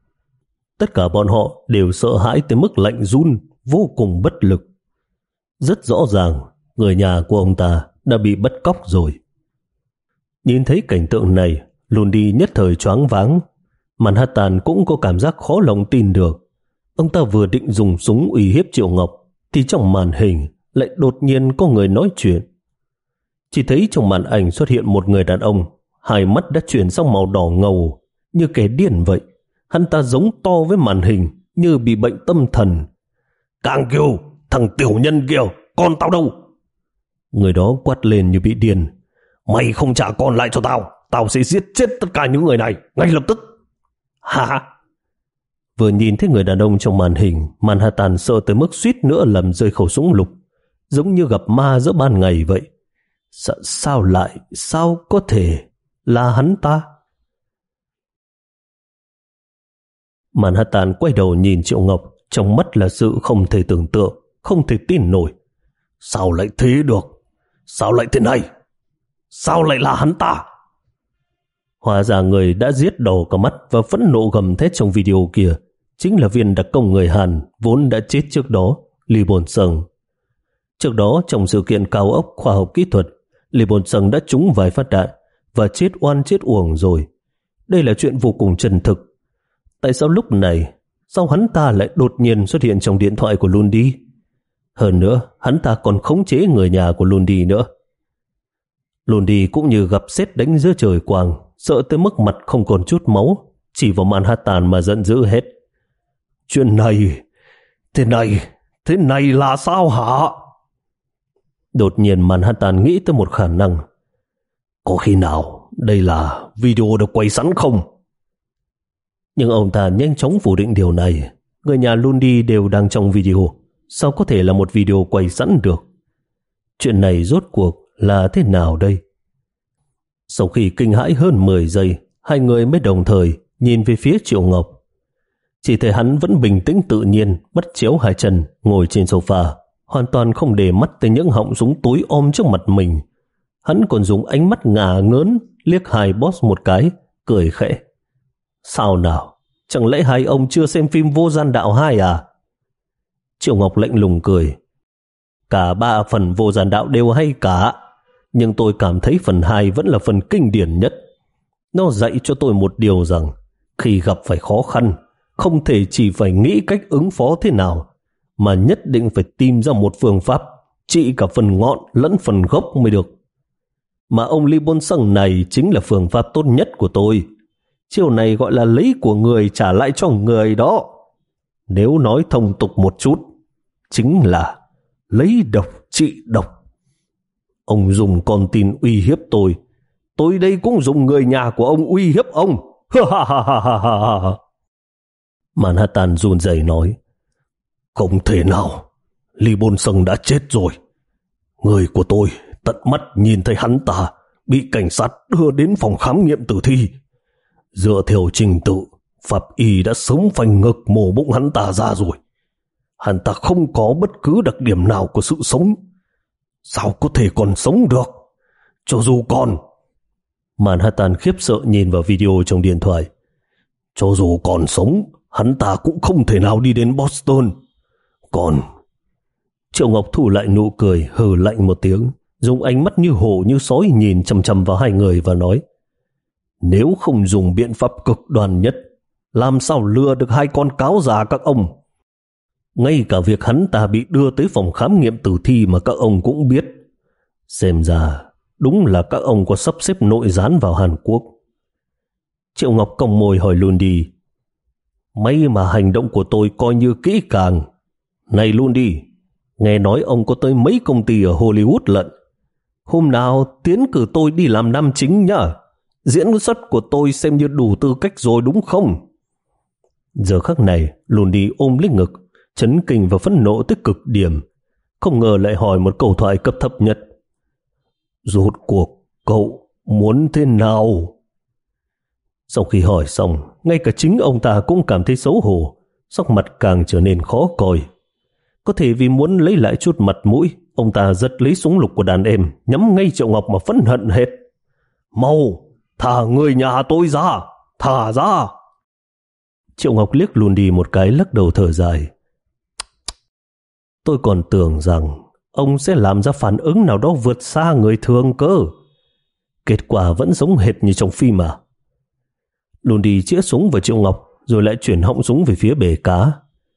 Tất cả bọn họ đều sợ hãi tới mức lạnh run, vô cùng bất lực. Rất rõ ràng, người nhà của ông ta đã bị bắt cóc rồi. Nhìn thấy cảnh tượng này, Lundi nhất thời choáng váng. Manhattan cũng có cảm giác khó lòng tin được. Ông ta vừa định dùng súng uy hiếp Triệu Ngọc, thì trong màn hình lại đột nhiên có người nói chuyện. Chỉ thấy trong màn ảnh xuất hiện một người đàn ông, hai mắt đã chuyển sang màu đỏ ngầu, như kẻ điên vậy. Hắn ta giống to với màn hình, như bị bệnh tâm thần. Càng kêu, thằng tiểu nhân kia, con tao đâu? Người đó quát lên như bị điên. Mày không trả con lại cho tao, tao sẽ giết chết tất cả những người này ngay lập tức. Hả? Vừa nhìn thấy người đàn ông trong màn hình, Manhattan sợ tới mức suýt nữa làm rơi khẩu súng lục, giống như gặp ma giữa ban ngày vậy. Sa sao lại, sao có thể là hắn ta? Manhattan quay đầu nhìn Triệu Ngọc, trong mắt là sự không thể tưởng tượng, không thể tin nổi. Sao lại thế được? Sao lại thế này? Sao lại là hắn ta? Hóa ra người đã giết đầu cả mắt và phẫn nộ gầm thét trong video kia chính là viên đặc công người Hàn vốn đã chết trước đó, Lee Bol-sung. Trước đó trong sự kiện cao ốc khoa học kỹ thuật, Lee Bol-sung đã trúng vài phát đạn và chết oan chết uổng rồi. Đây là chuyện vô cùng chân thực. Tại sao lúc này, sao hắn ta lại đột nhiên xuất hiện trong điện thoại của Lundi? Hơn nữa, hắn ta còn khống chế người nhà của Lundi nữa. Lundi cũng như gặp sét đánh giữa trời quang, sợ tới mức mặt không còn chút máu, chỉ vào Manhattan mà giận dữ hết. Chuyện này, thế này, thế này là sao hả? Đột nhiên Manhattan nghĩ tới một khả năng. Có khi nào đây là video được quay sẵn không? Nhưng ông ta nhanh chóng phủ định điều này. Người nhà Lundi đều đang trong video, sao có thể là một video quay sẵn được? Chuyện này rốt cuộc là thế nào đây? Sau khi kinh hãi hơn mười giây, hai người mới đồng thời nhìn về phía Triệu Ngọc. Chỉ thấy hắn vẫn bình tĩnh tự nhiên, bắt chéo hai chân, ngồi trên sofa, hoàn toàn không để mắt tới những họng súng tối om trước mặt mình. Hắn còn dùng ánh mắt ngả ngớn liếc hai boss một cái, cười khẽ. Sao nào? Chẳng lẽ hai ông chưa xem phim Vô Gian Đạo hai à? Triệu Ngọc lạnh lùng cười. Cả ba phần Vô Gian Đạo đều hay cả, nhưng tôi cảm thấy phần hai vẫn là phần kinh điển nhất. Nó dạy cho tôi một điều rằng khi gặp phải khó khăn, không thể chỉ phải nghĩ cách ứng phó thế nào, mà nhất định phải tìm ra một phương pháp trị cả phần ngọn lẫn phần gốc mới được. Mà ông Lee Bol-sung này chính là phương pháp tốt nhất của tôi. Chiêu này gọi là lấy của người trả lại cho người đó. Nếu nói thông tục một chút, chính là lấy độc trị độc. Ông dùng con tin uy hiếp tôi, tôi đây cũng dùng người nhà của ông uy hiếp ông. Manhattan run rẩy nói, không thể nào, Lee Bol-sung đã chết rồi. Người của tôi tận mắt nhìn thấy hắn ta bị cảnh sát đưa đến phòng khám nghiệm tử thi. Dựa theo trình tự, pháp y đã sớm phanh ngực mổ bụng hắn ta ra rồi. Hắn ta không có bất cứ đặc điểm nào của sự sống. Sao có thể còn sống được? Cho dù còn... Manhattan khiếp sợ nhìn vào video trong điện thoại. Cho dù còn sống, hắn ta cũng không thể nào đi đến Boston. Còn... Triệu Ngọc thu lại nụ cười, hừ lạnh một tiếng, dùng ánh mắt như hổ như sói nhìn chằm chằm vào hai người và nói, nếu không dùng biện pháp cực đoan nhất, làm sao lừa được hai con cáo già các ông? Ngay cả việc hắn ta bị đưa tới phòng khám nghiệm tử thi mà các ông cũng biết. Xem ra đúng là các ông có sắp xếp nội gián vào Hàn Quốc. Triệu Ngọc cong môi hỏi Lundi, may mà hành động của tôi coi như kỹ càng. Này Lundi, nghe nói ông có tới mấy công ty ở Hollywood lận. Hôm nào tiến cử tôi đi làm nam chính nhá. Diễn xuất của tôi xem như đủ tư cách rồi đúng không? Giờ khắc này, Lundi ôm lấy ngực, chấn kinh và phẫn nộ tới cực điểm. Không ngờ lại hỏi một câu thoại cấp thấp nhất. Rốt cuộc cậu muốn thế nào? Sau khi hỏi xong, ngay cả chính ông ta cũng cảm thấy xấu hổ, sắc mặt càng trở nên khó coi. Có thể vì muốn lấy lại chút mặt mũi, ông ta giật lấy súng lục của đàn em, nhắm ngay Triệu Ngọc mà phẫn hận hết. Mau, thả người nhà tôi ra, thả ra! Triệu Ngọc liếc Lundi một cái, lắc đầu thở dài. Tôi còn tưởng rằng ông sẽ làm ra phản ứng nào đó vượt xa người thường cơ. Kết quả vẫn giống hệt như trong phim mà. Lundi chĩa súng vào Triệu Ngọc rồi lại chuyển họng súng về phía bể cá.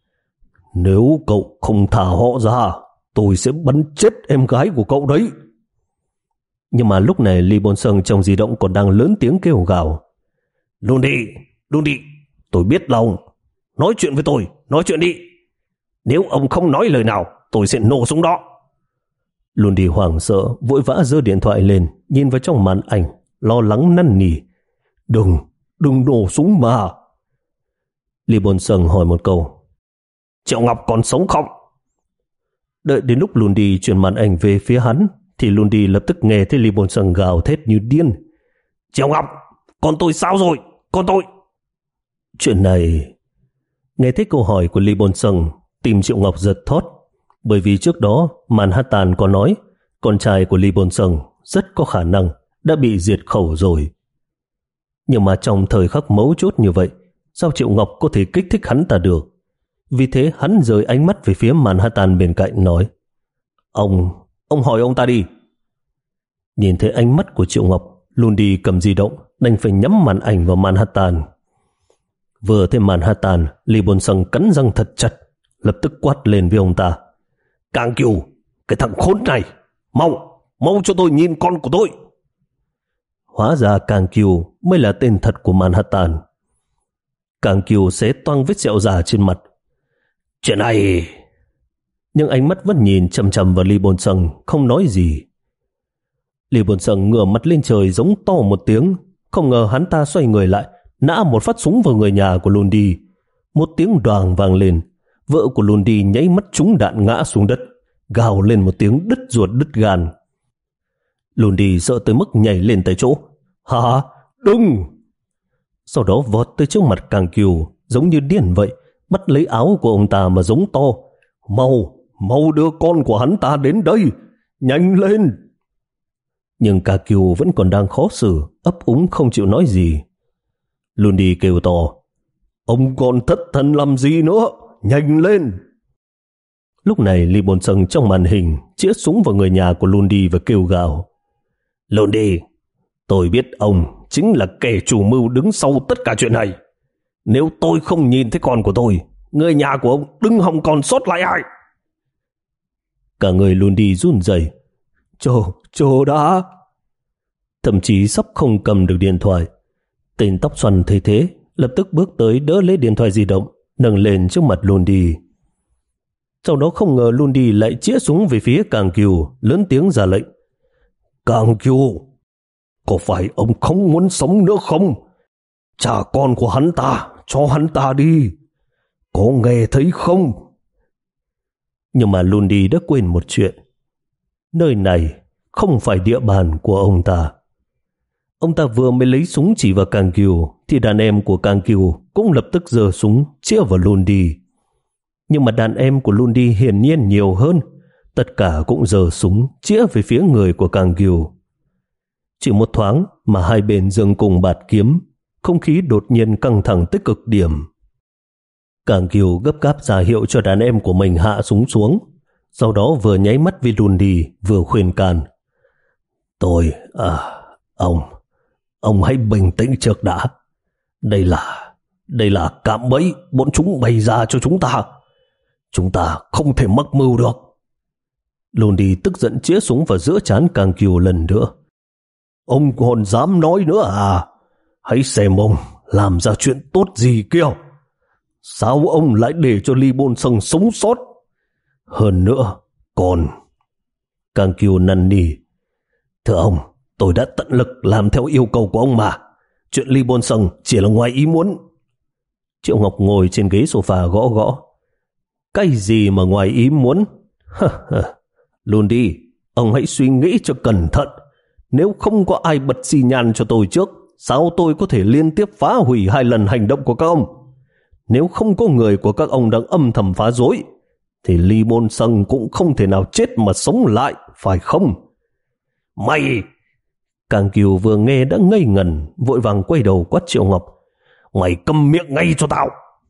Nếu cậu không thả họ ra, tôi sẽ bắn chết em gái của cậu đấy. Nhưng mà lúc này Lee Bôn Sung trong di động còn đang lớn tiếng kêu gào. Lundi, Lundi, tôi biết lòng. Nói chuyện với tôi, nói chuyện đi. Nếu ông không nói lời nào, tôi sẽ nổ súng đó. Lundi hoảng sợ, vội vã giơ điện thoại lên, nhìn vào trong màn ảnh, lo lắng năn nỉ. Đừng, đừng nổ súng mà. Lee Bôn Sung hỏi một câu. Triệu Ngọc còn sống không? Đợi đến lúc Lundi chuyển màn ảnh về phía hắn, thì Lundi lập tức nghe thấy Lee Bôn Sung gào thét như điên. Triệu Ngọc, con tôi sao rồi? Con tôi... Chuyện này... Nghe thấy câu hỏi của Lee Bôn Sung, tim Triệu Ngọc giật thót, bởi vì trước đó Manhattan có nói con trai của Lee Bôn Sung rất có khả năng đã bị diệt khẩu rồi. Nhưng mà trong thời khắc mấu chốt như vậy, sao Triệu Ngọc có thể kích thích hắn ta được? Vì thế hắn rời ánh mắt về phía Manhattan bên cạnh nói. Ông, ông hỏi ông ta đi. Nhìn thấy ánh mắt của Triệu Ngọc, Lundi cầm di động, đành phải nhắm màn ảnh vào Manhattan. Vừa thấy Manhattan, Lee Bôn Sung cắn răng thật chặt, lập tức quát lên với ông ta. Càng Kiều, cái thằng khốn này, mau, mau cho tôi nhìn con của tôi. Hóa ra Càng Kiều mới là tên thật của Manhattan. Càng Kiều xé toang vết sẹo giả trên mặt. Chuyện này... Nhưng ánh mắt vẫn nhìn chằm chằm vào Lee Bôn Sung, không nói gì. Lee Bôn Sung ngửa mặt lên trời giống to một tiếng, không ngờ hắn ta xoay người lại, nã một phát súng vào người nhà của Lundi. Một tiếng đoàng vang lên, vợ của Lundi nháy mắt trúng đạn ngã xuống đất, gào lên một tiếng đứt ruột đứt gan. Lundi sợ tới mức nhảy lên tại chỗ. Hả? Đừng! Sau đó vọt tới trước mặt Càng Kiều, giống như điên vậy, bắt lấy áo của ông ta mà giống to. Mau, mau đưa con của hắn ta đến đây, nhanh lên! Nhưng Càng Kiều vẫn còn đang khó xử, ấp úng không chịu nói gì. Lundi kêu to. Ông còn thất thần làm gì nữa, nhanh lên! Lúc này Lee Bôn Sung trong màn hình chĩa súng vào người nhà của Lundi và kêu gào. Lundi, tôi biết ông chính là kẻ chủ mưu đứng sau tất cả chuyện này. Nếu tôi không nhìn thấy con của tôi, người nhà của ông đừng hòng còn sót lại ai. Cả người Lundi run rẩy. Chờ, chờ đã. Thậm chí sắp không cầm được điện thoại. Tên tóc xoăn thấy thế, lập tức bước tới đỡ lấy điện thoại di động, nâng lên trước mặt Lundi. Sau đó không ngờ Lundi lại chĩa súng về phía Càng Kiều, lớn tiếng ra lệnh. Càng Kiều, có phải ông không muốn sống nữa không? Trả con của hắn ta, cho hắn ta đi. Có nghe thấy không? Nhưng mà Lundi đã quên một chuyện. Nơi này không phải địa bàn của ông ta. Ông ta vừa mới lấy súng chỉ vào Càng Kiều, thì đàn em của Càng Kiều cũng lập tức giơ súng chĩa vào Lundi. Nhưng mà đàn em của Lundi hiển nhiên nhiều hơn, tất cả cũng giơ súng chĩa về phía người của Càng Kiều. Chỉ một thoáng mà hai bên giương cùng bạt kiếm, không khí đột nhiên căng thẳng tới cực điểm. Càng Kiều gấp gáp ra hiệu cho đàn em của mình hạ súng xuống, sau đó vừa nháy mắt với Lundi vừa khuyên can. Tôi, à, ông, ông hãy bình tĩnh trước đã. Đây là, đây là cạm bẫy bọn chúng bày ra cho chúng ta. Chúng ta không thể mắc mưu được. Lundi tức giận chĩa súng vào giữa trán Càng Kiều lần nữa. Ông còn dám nói nữa à? Hãy xem ông làm ra chuyện tốt gì kia. Sao ông lại để cho Lee Bôn Sung sống sót? Hơn nữa, còn... Càng Kiều năn nỉ. Thưa ông, tôi đã tận lực làm theo yêu cầu của ông mà. Chuyện Lee Bôn Sung chỉ là ngoài ý muốn. Triệu Ngọc ngồi trên ghế sofa gõ gõ. Cái gì mà ngoài ý muốn? Lundi, ông hãy suy nghĩ cho cẩn thận. Nếu không có ai bật xi nhan cho tôi trước, sao tôi có thể liên tiếp phá hủy hai lần hành động của các ông? Nếu không có người của các ông đang âm thầm phá rối, thì Lee Bôn Sung cũng không thể nào chết mà sống lại, phải không? Mày! Càng Kiều vừa nghe đã ngây ngần, vội vàng quay đầu quát Triệu Ngọc. Mày câm miệng ngay cho tao!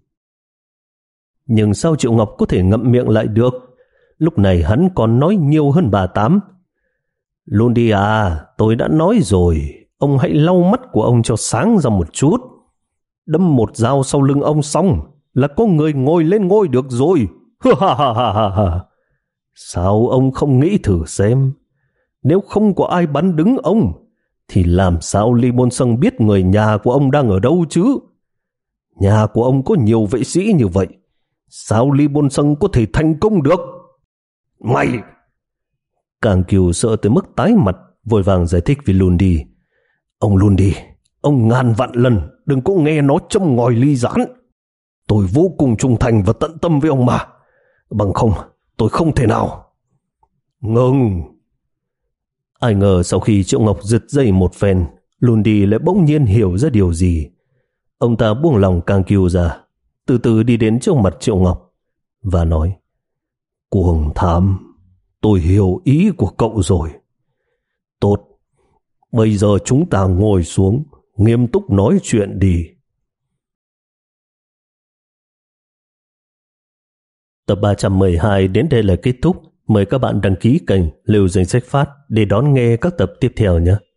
Nhưng sao Triệu Ngọc có thể ngậm miệng lại được? Lúc này hắn còn nói nhiều hơn bà Tám. Lundi à, tôi đã nói rồi, ông hãy lau mắt của ông cho sáng ra một chút. Đâm một dao sau lưng ông xong là có người ngồi lên ngôi được rồi. Ha ha ha ha ha. Sao ông không nghĩ thử xem, nếu không có ai bắn đứng ông thì làm sao Ly Bôn Sâng biết người nhà của ông đang ở đâu chứ? Nhà của ông có nhiều vệ sĩ như vậy, sao Ly Bôn Sâng có thể thành công được? Mày! Càng Kiều sợ tới mức tái mặt, vội vàng giải thích với Lundi. Ông Lundi, ông ngàn vạn lần đừng có nghe nó châm ngòi ly gián. Tôi vô cùng trung thành và tận tâm với ông mà. Bằng không, tôi không thể nào. Ngừng! Ai ngờ sau khi Triệu Ngọc giật dây một phen, Lundi lại bỗng nhiên hiểu ra điều gì. Ông ta buông lòng Càng Kiều ra, từ từ đi đến trước mặt Triệu Ngọc và nói: Cuồng Thám, tôi hiểu ý của cậu rồi. Tốt, bây giờ chúng ta ngồi xuống, nghiêm túc nói chuyện đi. Tập ba trăm mười hai đến đây là kết thúc. Mời các bạn đăng ký kênh Lưu Danh Sách Phát để đón nghe các tập tiếp theo nhé.